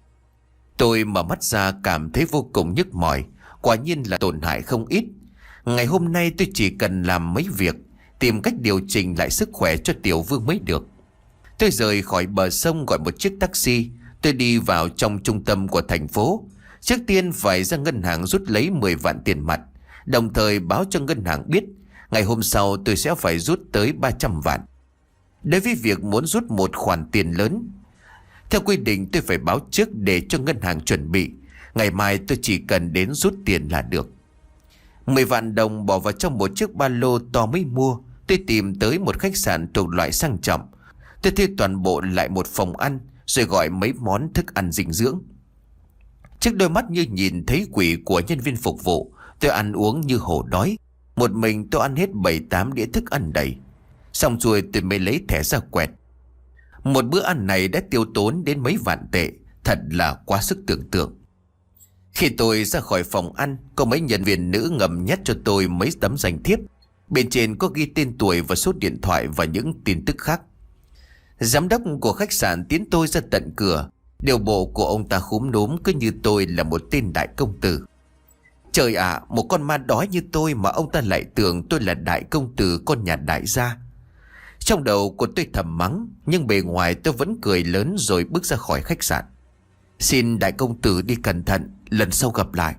Tôi mở mắt ra cảm thấy vô cùng nhức mỏi. Quả nhiên là tổn hại không ít. Ngày hôm nay tôi chỉ cần làm mấy việc, tìm cách điều chỉnh lại sức khỏe cho Tiểu Vương mới được. Tôi rời khỏi bờ sông gọi một chiếc taxi. Tôi đi vào trong trung tâm của thành phố. Trước tiên phải ra ngân hàng rút lấy mười vạn tiền mặt. Đồng thời báo cho ngân hàng biết ngày hôm sau tôi sẽ phải rút tới ba trăm vạn. Đối với việc muốn rút một khoản tiền lớn, theo quy định tôi phải báo trước để cho ngân hàng chuẩn bị. Ngày mai tôi chỉ cần đến rút tiền là được. Mười vạn đồng bỏ vào trong một chiếc ba lô to mới mua. Tôi tìm tới một khách sạn thuộc loại sang trọng. Tôi thuê toàn bộ lại một phòng ăn, rồi gọi mấy món thức ăn dinh dưỡng. Trước đôi mắt như nhìn thấy quỷ của nhân viên phục vụ, tôi ăn uống như hổ đói. Một mình tôi ăn hết bảy tám đĩa thức ăn đầy. Xong rồi tôi mới lấy thẻ ra quẹt. Một bữa ăn này đã tiêu tốn đến mấy vạn tệ. Thật là quá sức tưởng tượng. Khi tôi ra khỏi phòng ăn, có mấy nhân viên nữ ngầm nhét cho tôi mấy tấm danh thiếp. Bên trên có ghi tên tuổi và số điện thoại và những tin tức khác. Giám đốc của khách sạn tiến tôi ra tận cửa. Điều bộ của ông ta khúm núm cứ như tôi là một tên đại công tử. Trời ạ, à, một con ma đói như tôi mà ông ta lại tưởng tôi là đại công tử con nhà đại gia. Trong đầu của tôi thầm mắng, nhưng bề ngoài tôi vẫn cười lớn rồi bước ra khỏi khách sạn. Xin đại công tử đi cẩn thận, lần sau gặp lại.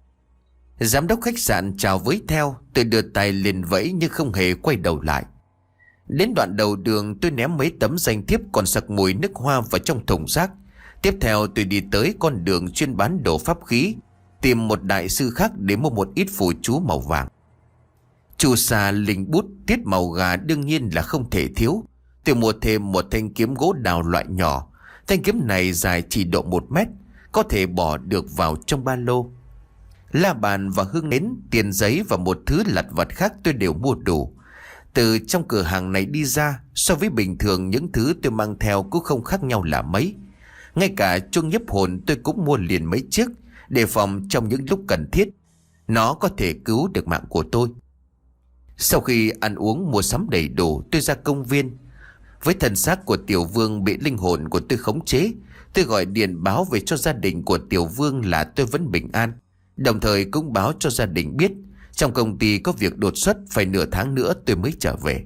Giám đốc khách sạn chào với theo. Tôi đưa tay lên vẫy nhưng không hề quay đầu lại. Đến đoạn đầu đường tôi ném mấy tấm danh thiếp còn sặc mùi nước hoa vào trong thùng rác. Tiếp theo tôi đi tới con đường chuyên bán đồ pháp khí, tìm một đại sư khác để mua một ít phù chú màu vàng. Chu sa, linh bút, tiết màu gà đương nhiên là không thể thiếu. Tôi mua thêm một thanh kiếm gỗ đào loại nhỏ. Thanh kiếm này dài chỉ độ một mét, có thể bỏ được vào trong ba lô. La bàn và hương nến, tiền giấy và một thứ lặt vặt khác tôi đều mua đủ. Từ trong cửa hàng này đi ra, so với bình thường những thứ tôi mang theo cũng không khác nhau là mấy. Ngay cả chuông nhiếp hồn tôi cũng mua liền mấy chiếc, đề phòng trong những lúc cần thiết. Nó có thể cứu được mạng của tôi. Sau khi ăn uống mua sắm đầy đủ, tôi ra công viên. Với thân xác của Tiểu Vương bị linh hồn của tôi khống chế, tôi gọi điện báo về cho gia đình của Tiểu Vương là tôi vẫn bình an. Đồng thời cũng báo cho gia đình biết trong công ty có việc đột xuất, phải nửa tháng nữa tôi mới trở về.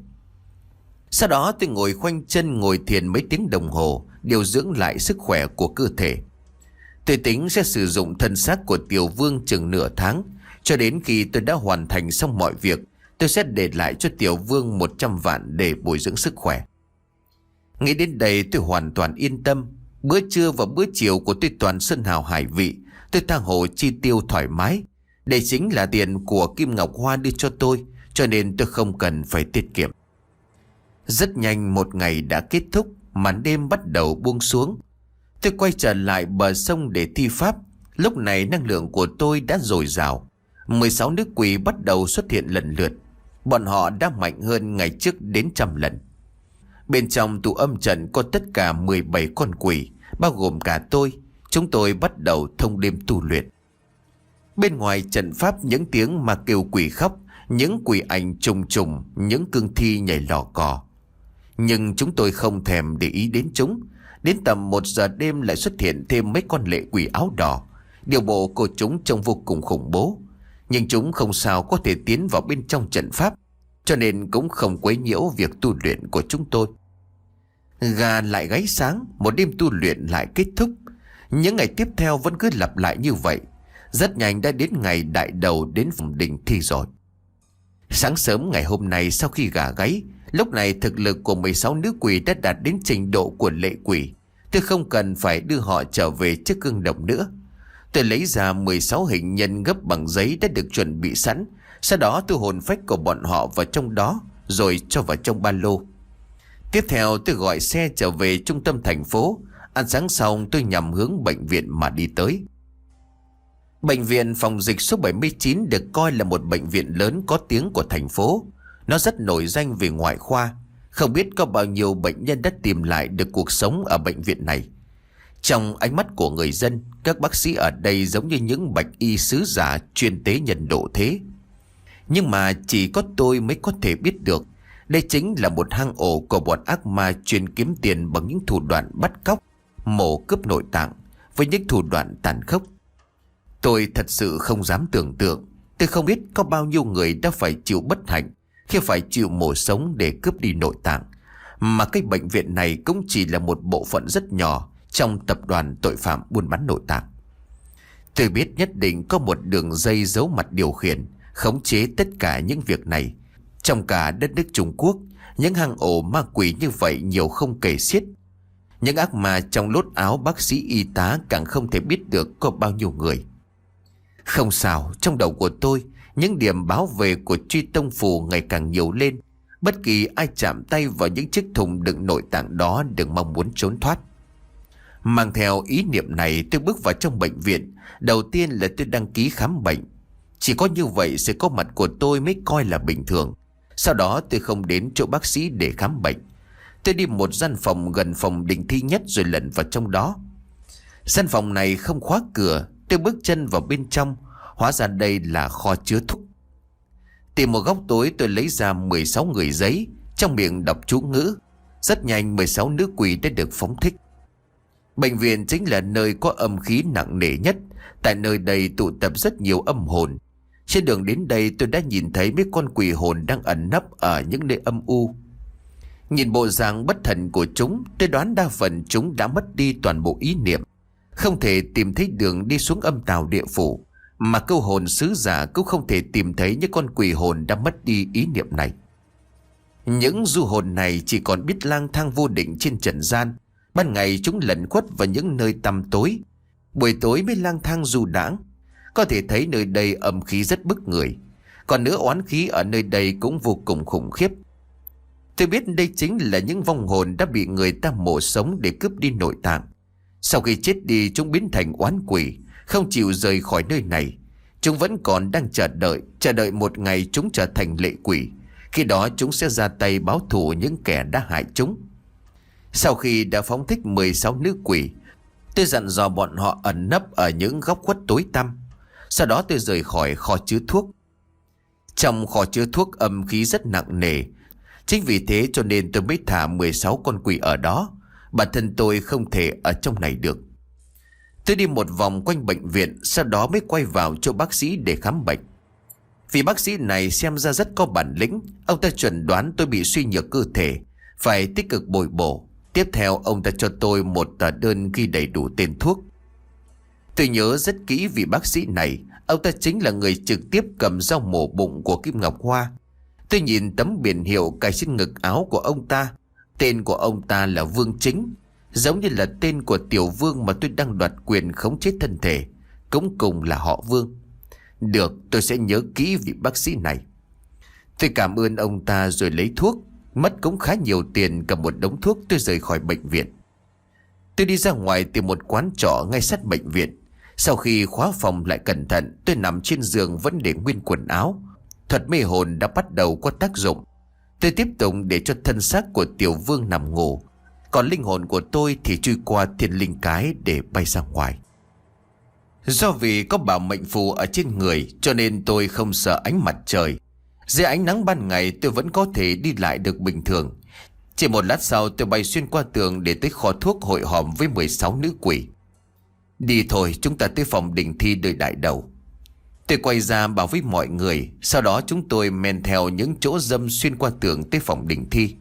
Sau đó tôi ngồi khoanh chân ngồi thiền mấy tiếng đồng hồ, điều dưỡng lại sức khỏe của cơ thể. Tôi tính sẽ sử dụng thân xác của Tiểu Vương chừng nửa tháng. Cho đến khi tôi đã hoàn thành xong mọi việc, tôi sẽ để lại cho Tiểu Vương một trăm vạn để bồi dưỡng sức khỏe. Nghĩ đến đây tôi hoàn toàn yên tâm. Bữa trưa và bữa chiều của tôi toàn sơn hào hải vị. Tôi tha hồ chi tiêu thoải mái. Đây chính là tiền của Kim Ngọc Hoa đưa cho tôi, cho nên tôi không cần phải tiết kiệm. Rất nhanh một ngày đã kết thúc, màn đêm bắt đầu buông xuống. Tôi quay trở lại bờ sông để thi pháp. Lúc này năng lượng của tôi đã dồi dào. mười sáu nữ quỷ bắt đầu xuất hiện lần lượt. Bọn họ đã mạnh hơn ngày trước đến trăm lần. Bên trong tụ âm trận có tất cả mười bảy con quỷ, bao gồm cả tôi. Chúng tôi bắt đầu thông đêm tu luyện. Bên ngoài trận pháp những tiếng ma kêu quỷ khóc, những quỷ ảnh trùng trùng, những cương thi nhảy lò cò. Nhưng chúng tôi không thèm để ý đến chúng. Đến tầm một giờ đêm lại xuất hiện thêm mấy con lệ quỷ áo đỏ. Điều bộ của chúng trông vô cùng khủng bố. Nhưng chúng không sao có thể tiến vào bên trong trận pháp, cho nên cũng không quấy nhiễu việc tu luyện của chúng tôi. Gà lại gáy sáng, một đêm tu luyện lại kết thúc. Những ngày tiếp theo vẫn cứ lặp lại như vậy. Rất nhanh đã đến ngày đại đầu đến phòng đình thi rồi. Sáng sớm ngày hôm nay sau khi gà gáy, lúc này thực lực của mười sáu nữ quỷ đã đạt đến trình độ của lệ quỷ. Tôi không cần phải đưa họ trở về trước gương đồng nữa. Tôi lấy ra mười sáu hình nhân gấp bằng giấy đã được chuẩn bị sẵn. Sau đó tôi hồn phách của bọn họ vào trong đó, rồi cho vào trong ba lô. Tiếp theo tôi gọi xe trở về trung tâm thành phố. Ăn sáng xong tôi nhằm hướng bệnh viện mà đi tới. Bệnh viện phòng dịch số bảy mươi chín được coi là một bệnh viện lớn có tiếng của thành phố. Nó rất nổi danh về ngoại khoa. Không biết có bao nhiêu bệnh nhân đã tìm lại được cuộc sống ở bệnh viện này. Trong ánh mắt của người dân, các bác sĩ ở đây giống như những bạch y sứ giả chuyên tế nhân độ thế. Nhưng mà chỉ có tôi mới có thể biết được, đây chính là một hang ổ của bọn ác ma chuyên kiếm tiền bằng những thủ đoạn bắt cóc, mổ cướp nội tạng với những thủ đoạn tàn khốc. Tôi thật sự không dám tưởng tượng. Tôi không biết có bao nhiêu người đã phải chịu bất hạnh khi phải chịu mổ sống để cướp đi nội tạng. Mà cái bệnh viện này cũng chỉ là một bộ phận rất nhỏ trong tập đoàn tội phạm buôn bán nội tạng. Tôi biết nhất định có một đường dây giấu mặt điều khiển, khống chế tất cả những việc này. Trong cả đất nước Trung Quốc, những hang ổ ma quỷ như vậy nhiều không kể xiết. Những ác ma trong lốt áo bác sĩ y tá càng không thể biết được có bao nhiêu người. Không sao, trong đầu của tôi, những điểm báo về của truy tông phù ngày càng nhiều lên. Bất kỳ ai chạm tay vào những chiếc thùng đựng nội tạng đó đừng mong muốn trốn thoát. Mang theo ý niệm này tôi bước vào trong bệnh viện. Đầu tiên là tôi đăng ký khám bệnh. Chỉ có như vậy sự có mặt của tôi mới coi là bình thường. Sau đó tôi không đến chỗ bác sĩ để khám bệnh. Tôi đi một gian phòng gần phòng đình thi nhất rồi lẩn vào trong đó. Gian phòng này không khóa cửa. Tôi bước chân vào bên trong. Hóa ra đây là kho chứa thuốc. Tìm một góc tối tôi lấy ra mười sáu người giấy, trong miệng đọc chú ngữ. Rất nhanh mười sáu nữ quỷ đã được phóng thích. Bệnh viện chính là nơi có âm khí nặng nề nhất. Tại nơi đây tụ tập rất nhiều âm hồn. Trên đường đến đây tôi đã nhìn thấy mấy con quỷ hồn đang ẩn nấp ở những nơi âm u. Nhìn bộ dạng bất thần của chúng, tôi đoán đa phần chúng đã mất đi toàn bộ ý niệm, không thể tìm thấy đường đi xuống âm tào địa phủ. Mà câu hồn sứ giả cũng không thể tìm thấy những con quỷ hồn đã mất đi ý niệm này. Những du hồn này chỉ còn biết lang thang vô định trên trần gian. Ban ngày chúng lẩn khuất vào những nơi tăm tối, buổi tối mới lang thang du đãng. Có thể thấy nơi đây âm khí rất bức người. Còn nữa oán khí ở nơi đây cũng vô cùng khủng khiếp. Tôi biết đây chính là những vong hồn đã bị người ta mổ sống để cướp đi nội tạng. Sau khi chết đi chúng biến thành oán quỷ, không chịu rời khỏi nơi này. Chúng vẫn còn đang chờ đợi, chờ đợi một ngày chúng trở thành lệ quỷ. Khi đó chúng sẽ ra tay báo thù những kẻ đã hại chúng. Sau khi đã phóng thích mười sáu nữ quỷ, tôi dặn dò bọn họ ẩn nấp ở những góc khuất tối tăm. Sau đó tôi rời khỏi kho chứa thuốc. Trong kho chứa thuốc âm khí rất nặng nề. Chính vì thế cho nên tôi mới thả mười sáu con quỷ ở đó. Bản thân tôi không thể ở trong này được. Tôi đi một vòng quanh bệnh viện, sau đó mới quay vào chỗ bác sĩ để khám bệnh. Vì bác sĩ này xem ra rất có bản lĩnh. Ông ta chuẩn đoán tôi bị suy nhược cơ thể, phải tích cực bồi bổ. Tiếp theo ông ta cho tôi một tờ đơn ghi đầy đủ tên thuốc. Tôi nhớ rất kỹ vị bác sĩ này. Ông ta chính là người trực tiếp cầm dao mổ bụng của Kim Ngọc Hoa. Tôi nhìn tấm biển hiệu cài trên ngực áo của ông ta. Tên của ông ta là Vương Chính, giống như là tên của tiểu vương mà tôi đang đoạt quyền khống chế thân thể, cũng cùng là họ Vương. Được, tôi sẽ nhớ kỹ vị bác sĩ này. Tôi cảm ơn ông ta rồi lấy thuốc. Mất cũng khá nhiều tiền, cầm một đống thuốc tôi rời khỏi bệnh viện. Tôi đi ra ngoài tìm một quán trọ ngay sát bệnh viện. Sau khi khóa phòng lại cẩn thận, tôi nằm trên giường vẫn để nguyên quần áo. Thuật mê hồn đã bắt đầu có tác dụng. Tôi tiếp tục để cho thân xác của tiểu vương nằm ngủ, còn linh hồn của tôi thì chui qua thiên linh cái để bay ra ngoài. Do vì có bảo mệnh phù ở trên người cho nên tôi không sợ ánh mặt trời. Dưới ánh nắng ban ngày tôi vẫn có thể đi lại được bình thường. Chỉ một lát sau tôi bay xuyên qua tường để tới kho thuốc hội họp với mười sáu nữ quỷ. Đi thôi, chúng ta tới phòng đình thi đời đại đầu. Tôi quay ra bảo với mọi người. Sau đó chúng tôi men theo những chỗ dâm xuyên qua tường tới phòng đình thi.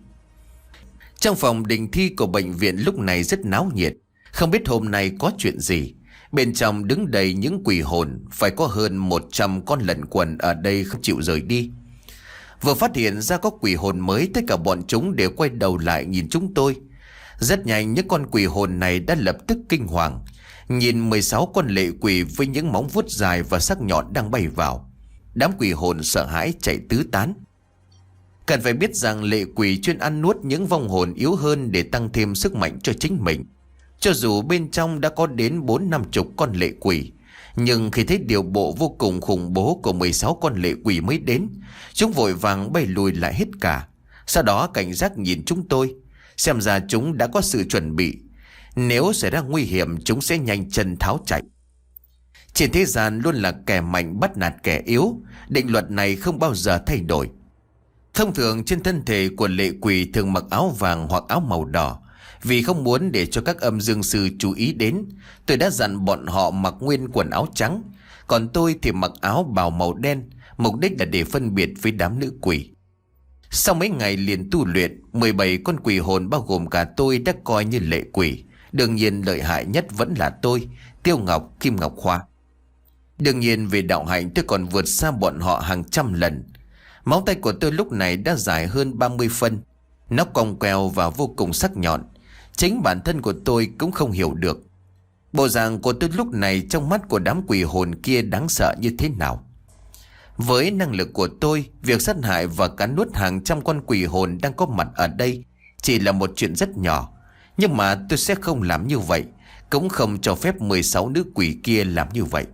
Trong phòng đình thi của bệnh viện lúc này rất náo nhiệt. Không biết hôm nay có chuyện gì. Bên trong đứng đầy những quỷ hồn. Phải có hơn một trăm con lẩn quẩn ở đây không chịu rời đi. Vừa phát hiện ra có quỷ hồn mới, tất cả bọn chúng đều quay đầu lại nhìn chúng tôi. Rất nhanh những con quỷ hồn này đã lập tức kinh hoàng. Nhìn mười sáu con lệ quỷ với những móng vuốt dài và sắc nhọn đang bay vào. Đám quỷ hồn sợ hãi chạy tứ tán. Cần phải biết rằng lệ quỷ chuyên ăn nuốt những vong hồn yếu hơn để tăng thêm sức mạnh cho chính mình. Cho dù bên trong đã có đến bốn năm chục con lệ quỷ, nhưng khi thấy điều bộ vô cùng khủng bố của mười sáu con lệ quỷ mới đến, chúng vội vàng bay lùi lại hết cả. Sau đó cảnh giác nhìn chúng tôi. Xem ra chúng đã có sự chuẩn bị. Nếu xảy ra nguy hiểm chúng sẽ nhanh chân tháo chạy. Trên thế gian luôn là kẻ mạnh bắt nạt kẻ yếu. Định luật này không bao giờ thay đổi. Thông thường trên thân thể của lệ quỷ thường mặc áo vàng hoặc áo màu đỏ. Vì không muốn để cho các âm dương sư chú ý đến, tôi đã dặn bọn họ mặc nguyên quần áo trắng. Còn tôi thì mặc áo bào màu đen, mục đích là để phân biệt với đám nữ quỷ. Sau mấy ngày liền tu luyện, mười bảy con quỷ hồn bao gồm cả tôi đã coi như lệ quỷ. Đương nhiên lợi hại nhất vẫn là tôi, Tiêu Ngọc, Kim Ngọc Hoa. Đương nhiên về đạo hạnh tôi còn vượt xa bọn họ hàng trăm lần. Móng tay của tôi lúc này đã dài hơn ba mươi phân. Nó cong queo và vô cùng sắc nhọn. Chính bản thân của tôi cũng không hiểu được bộ dạng của tôi lúc này trong mắt của đám quỷ hồn kia đáng sợ như thế nào. Với năng lực của tôi, việc sát hại và cắn nuốt hàng trăm con quỷ hồn đang có mặt ở đây chỉ là một chuyện rất nhỏ. Nhưng mà tôi sẽ không làm như vậy, cũng không cho phép mười sáu nữ quỷ kia làm như vậy.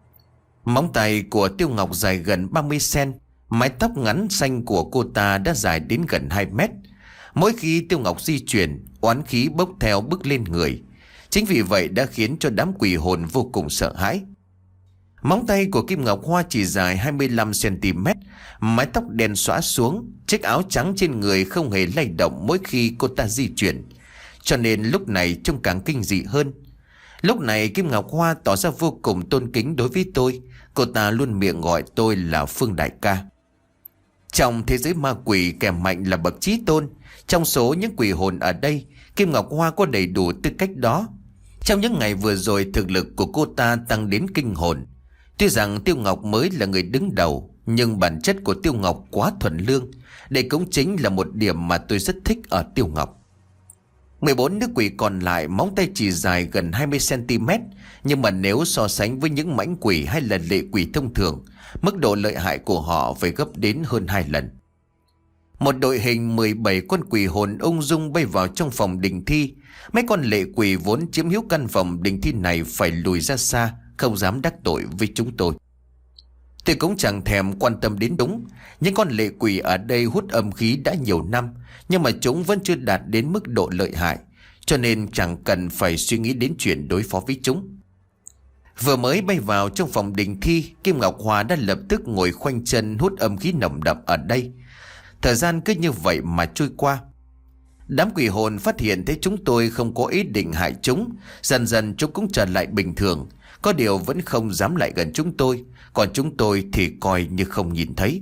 Móng tay của Tiêu Ngọc dài gần ba mươi xăng-ti-mét. Mái tóc ngắn xanh của cô ta đã dài đến gần hai mét. Mỗi khi Tiêu Ngọc di chuyển, oán khí bốc theo bức lên người. Chính vì vậy đã khiến cho đám quỷ hồn vô cùng sợ hãi. Móng tay của Kim Ngọc Hoa chỉ dài hai mươi lăm xăng-ti-mét. Mái tóc đen xõa xuống. Chiếc áo trắng trên người không hề lay động mỗi khi cô ta di chuyển, cho nên lúc này trông càng kinh dị hơn. Lúc này Kim Ngọc Hoa tỏ ra vô cùng tôn kính đối với tôi. Cô ta luôn miệng gọi tôi là Phương đại ca. Trong thế giới ma quỷ, kẻ mạnh là bậc chí tôn. Trong số những quỷ hồn ở đây, Kim Ngọc Hoa có đầy đủ tư cách đó. Trong những ngày vừa rồi, thực lực của cô ta tăng đến kinh hồn. Tuy rằng Tiêu Ngọc mới là người đứng đầu, nhưng bản chất của Tiêu Ngọc quá thuần lương. Đây cũng chính là một điểm mà tôi rất thích ở Tiêu Ngọc. mười bốn nữ quỷ còn lại móng tay chỉ dài gần hai mươi xăng-ti-mét. Nhưng mà nếu so sánh với những mãnh quỷ hay là lệ quỷ thông thường, mức độ lợi hại của họ phải gấp đến hơn hai lần. Một đội hình mười bảy con quỷ hồn ung dung bay vào trong phòng đình thi. Mấy con lệ quỷ vốn chiếm hữu căn phòng đình thi này phải lùi ra xa, không dám đắc tội với chúng tôi. Tôi cũng chẳng thèm quan tâm đến đúng. Những con lệ quỷ ở đây hút âm khí đã nhiều năm, nhưng mà chúng vẫn chưa đạt đến mức độ lợi hại, cho nên chẳng cần phải suy nghĩ đến chuyện đối phó với chúng. Vừa mới bay vào trong phòng đình thi, Kim Ngọc Hoa đã lập tức ngồi khoanh chân hút âm khí nồng đậm ở đây. Thời gian cứ như vậy mà trôi qua. Đám quỷ hồn phát hiện thấy chúng tôi không có ý định hại chúng. Dần dần chúng cũng trở lại bình thường. Có điều vẫn không dám lại gần chúng tôi. Còn chúng tôi thì coi như không nhìn thấy.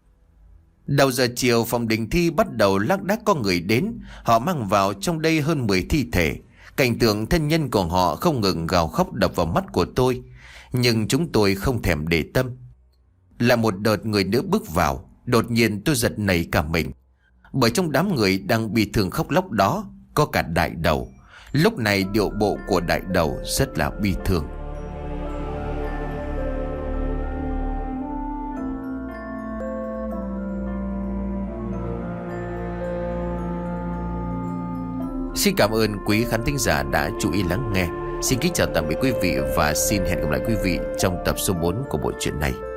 Đầu giờ chiều, phòng đình thi bắt đầu lác đác có người đến. Họ mang vào trong đây hơn mười thi thể. Cảnh tượng thân nhân của họ không ngừng gào khóc đập vào mắt của tôi, nhưng chúng tôi không thèm để tâm. Là một đợt người nữa bước vào, đột nhiên tôi giật nảy cả mình. Bởi trong đám người đang bị thương khóc lóc đó có cả đại đầu. Lúc này điệu bộ của đại đầu rất là bi thương. Xin cảm ơn quý khán thính giả đã chú ý lắng nghe. Xin kính chào tạm biệt quý vị và xin hẹn gặp lại quý vị trong tập số bốn của bộ truyện này.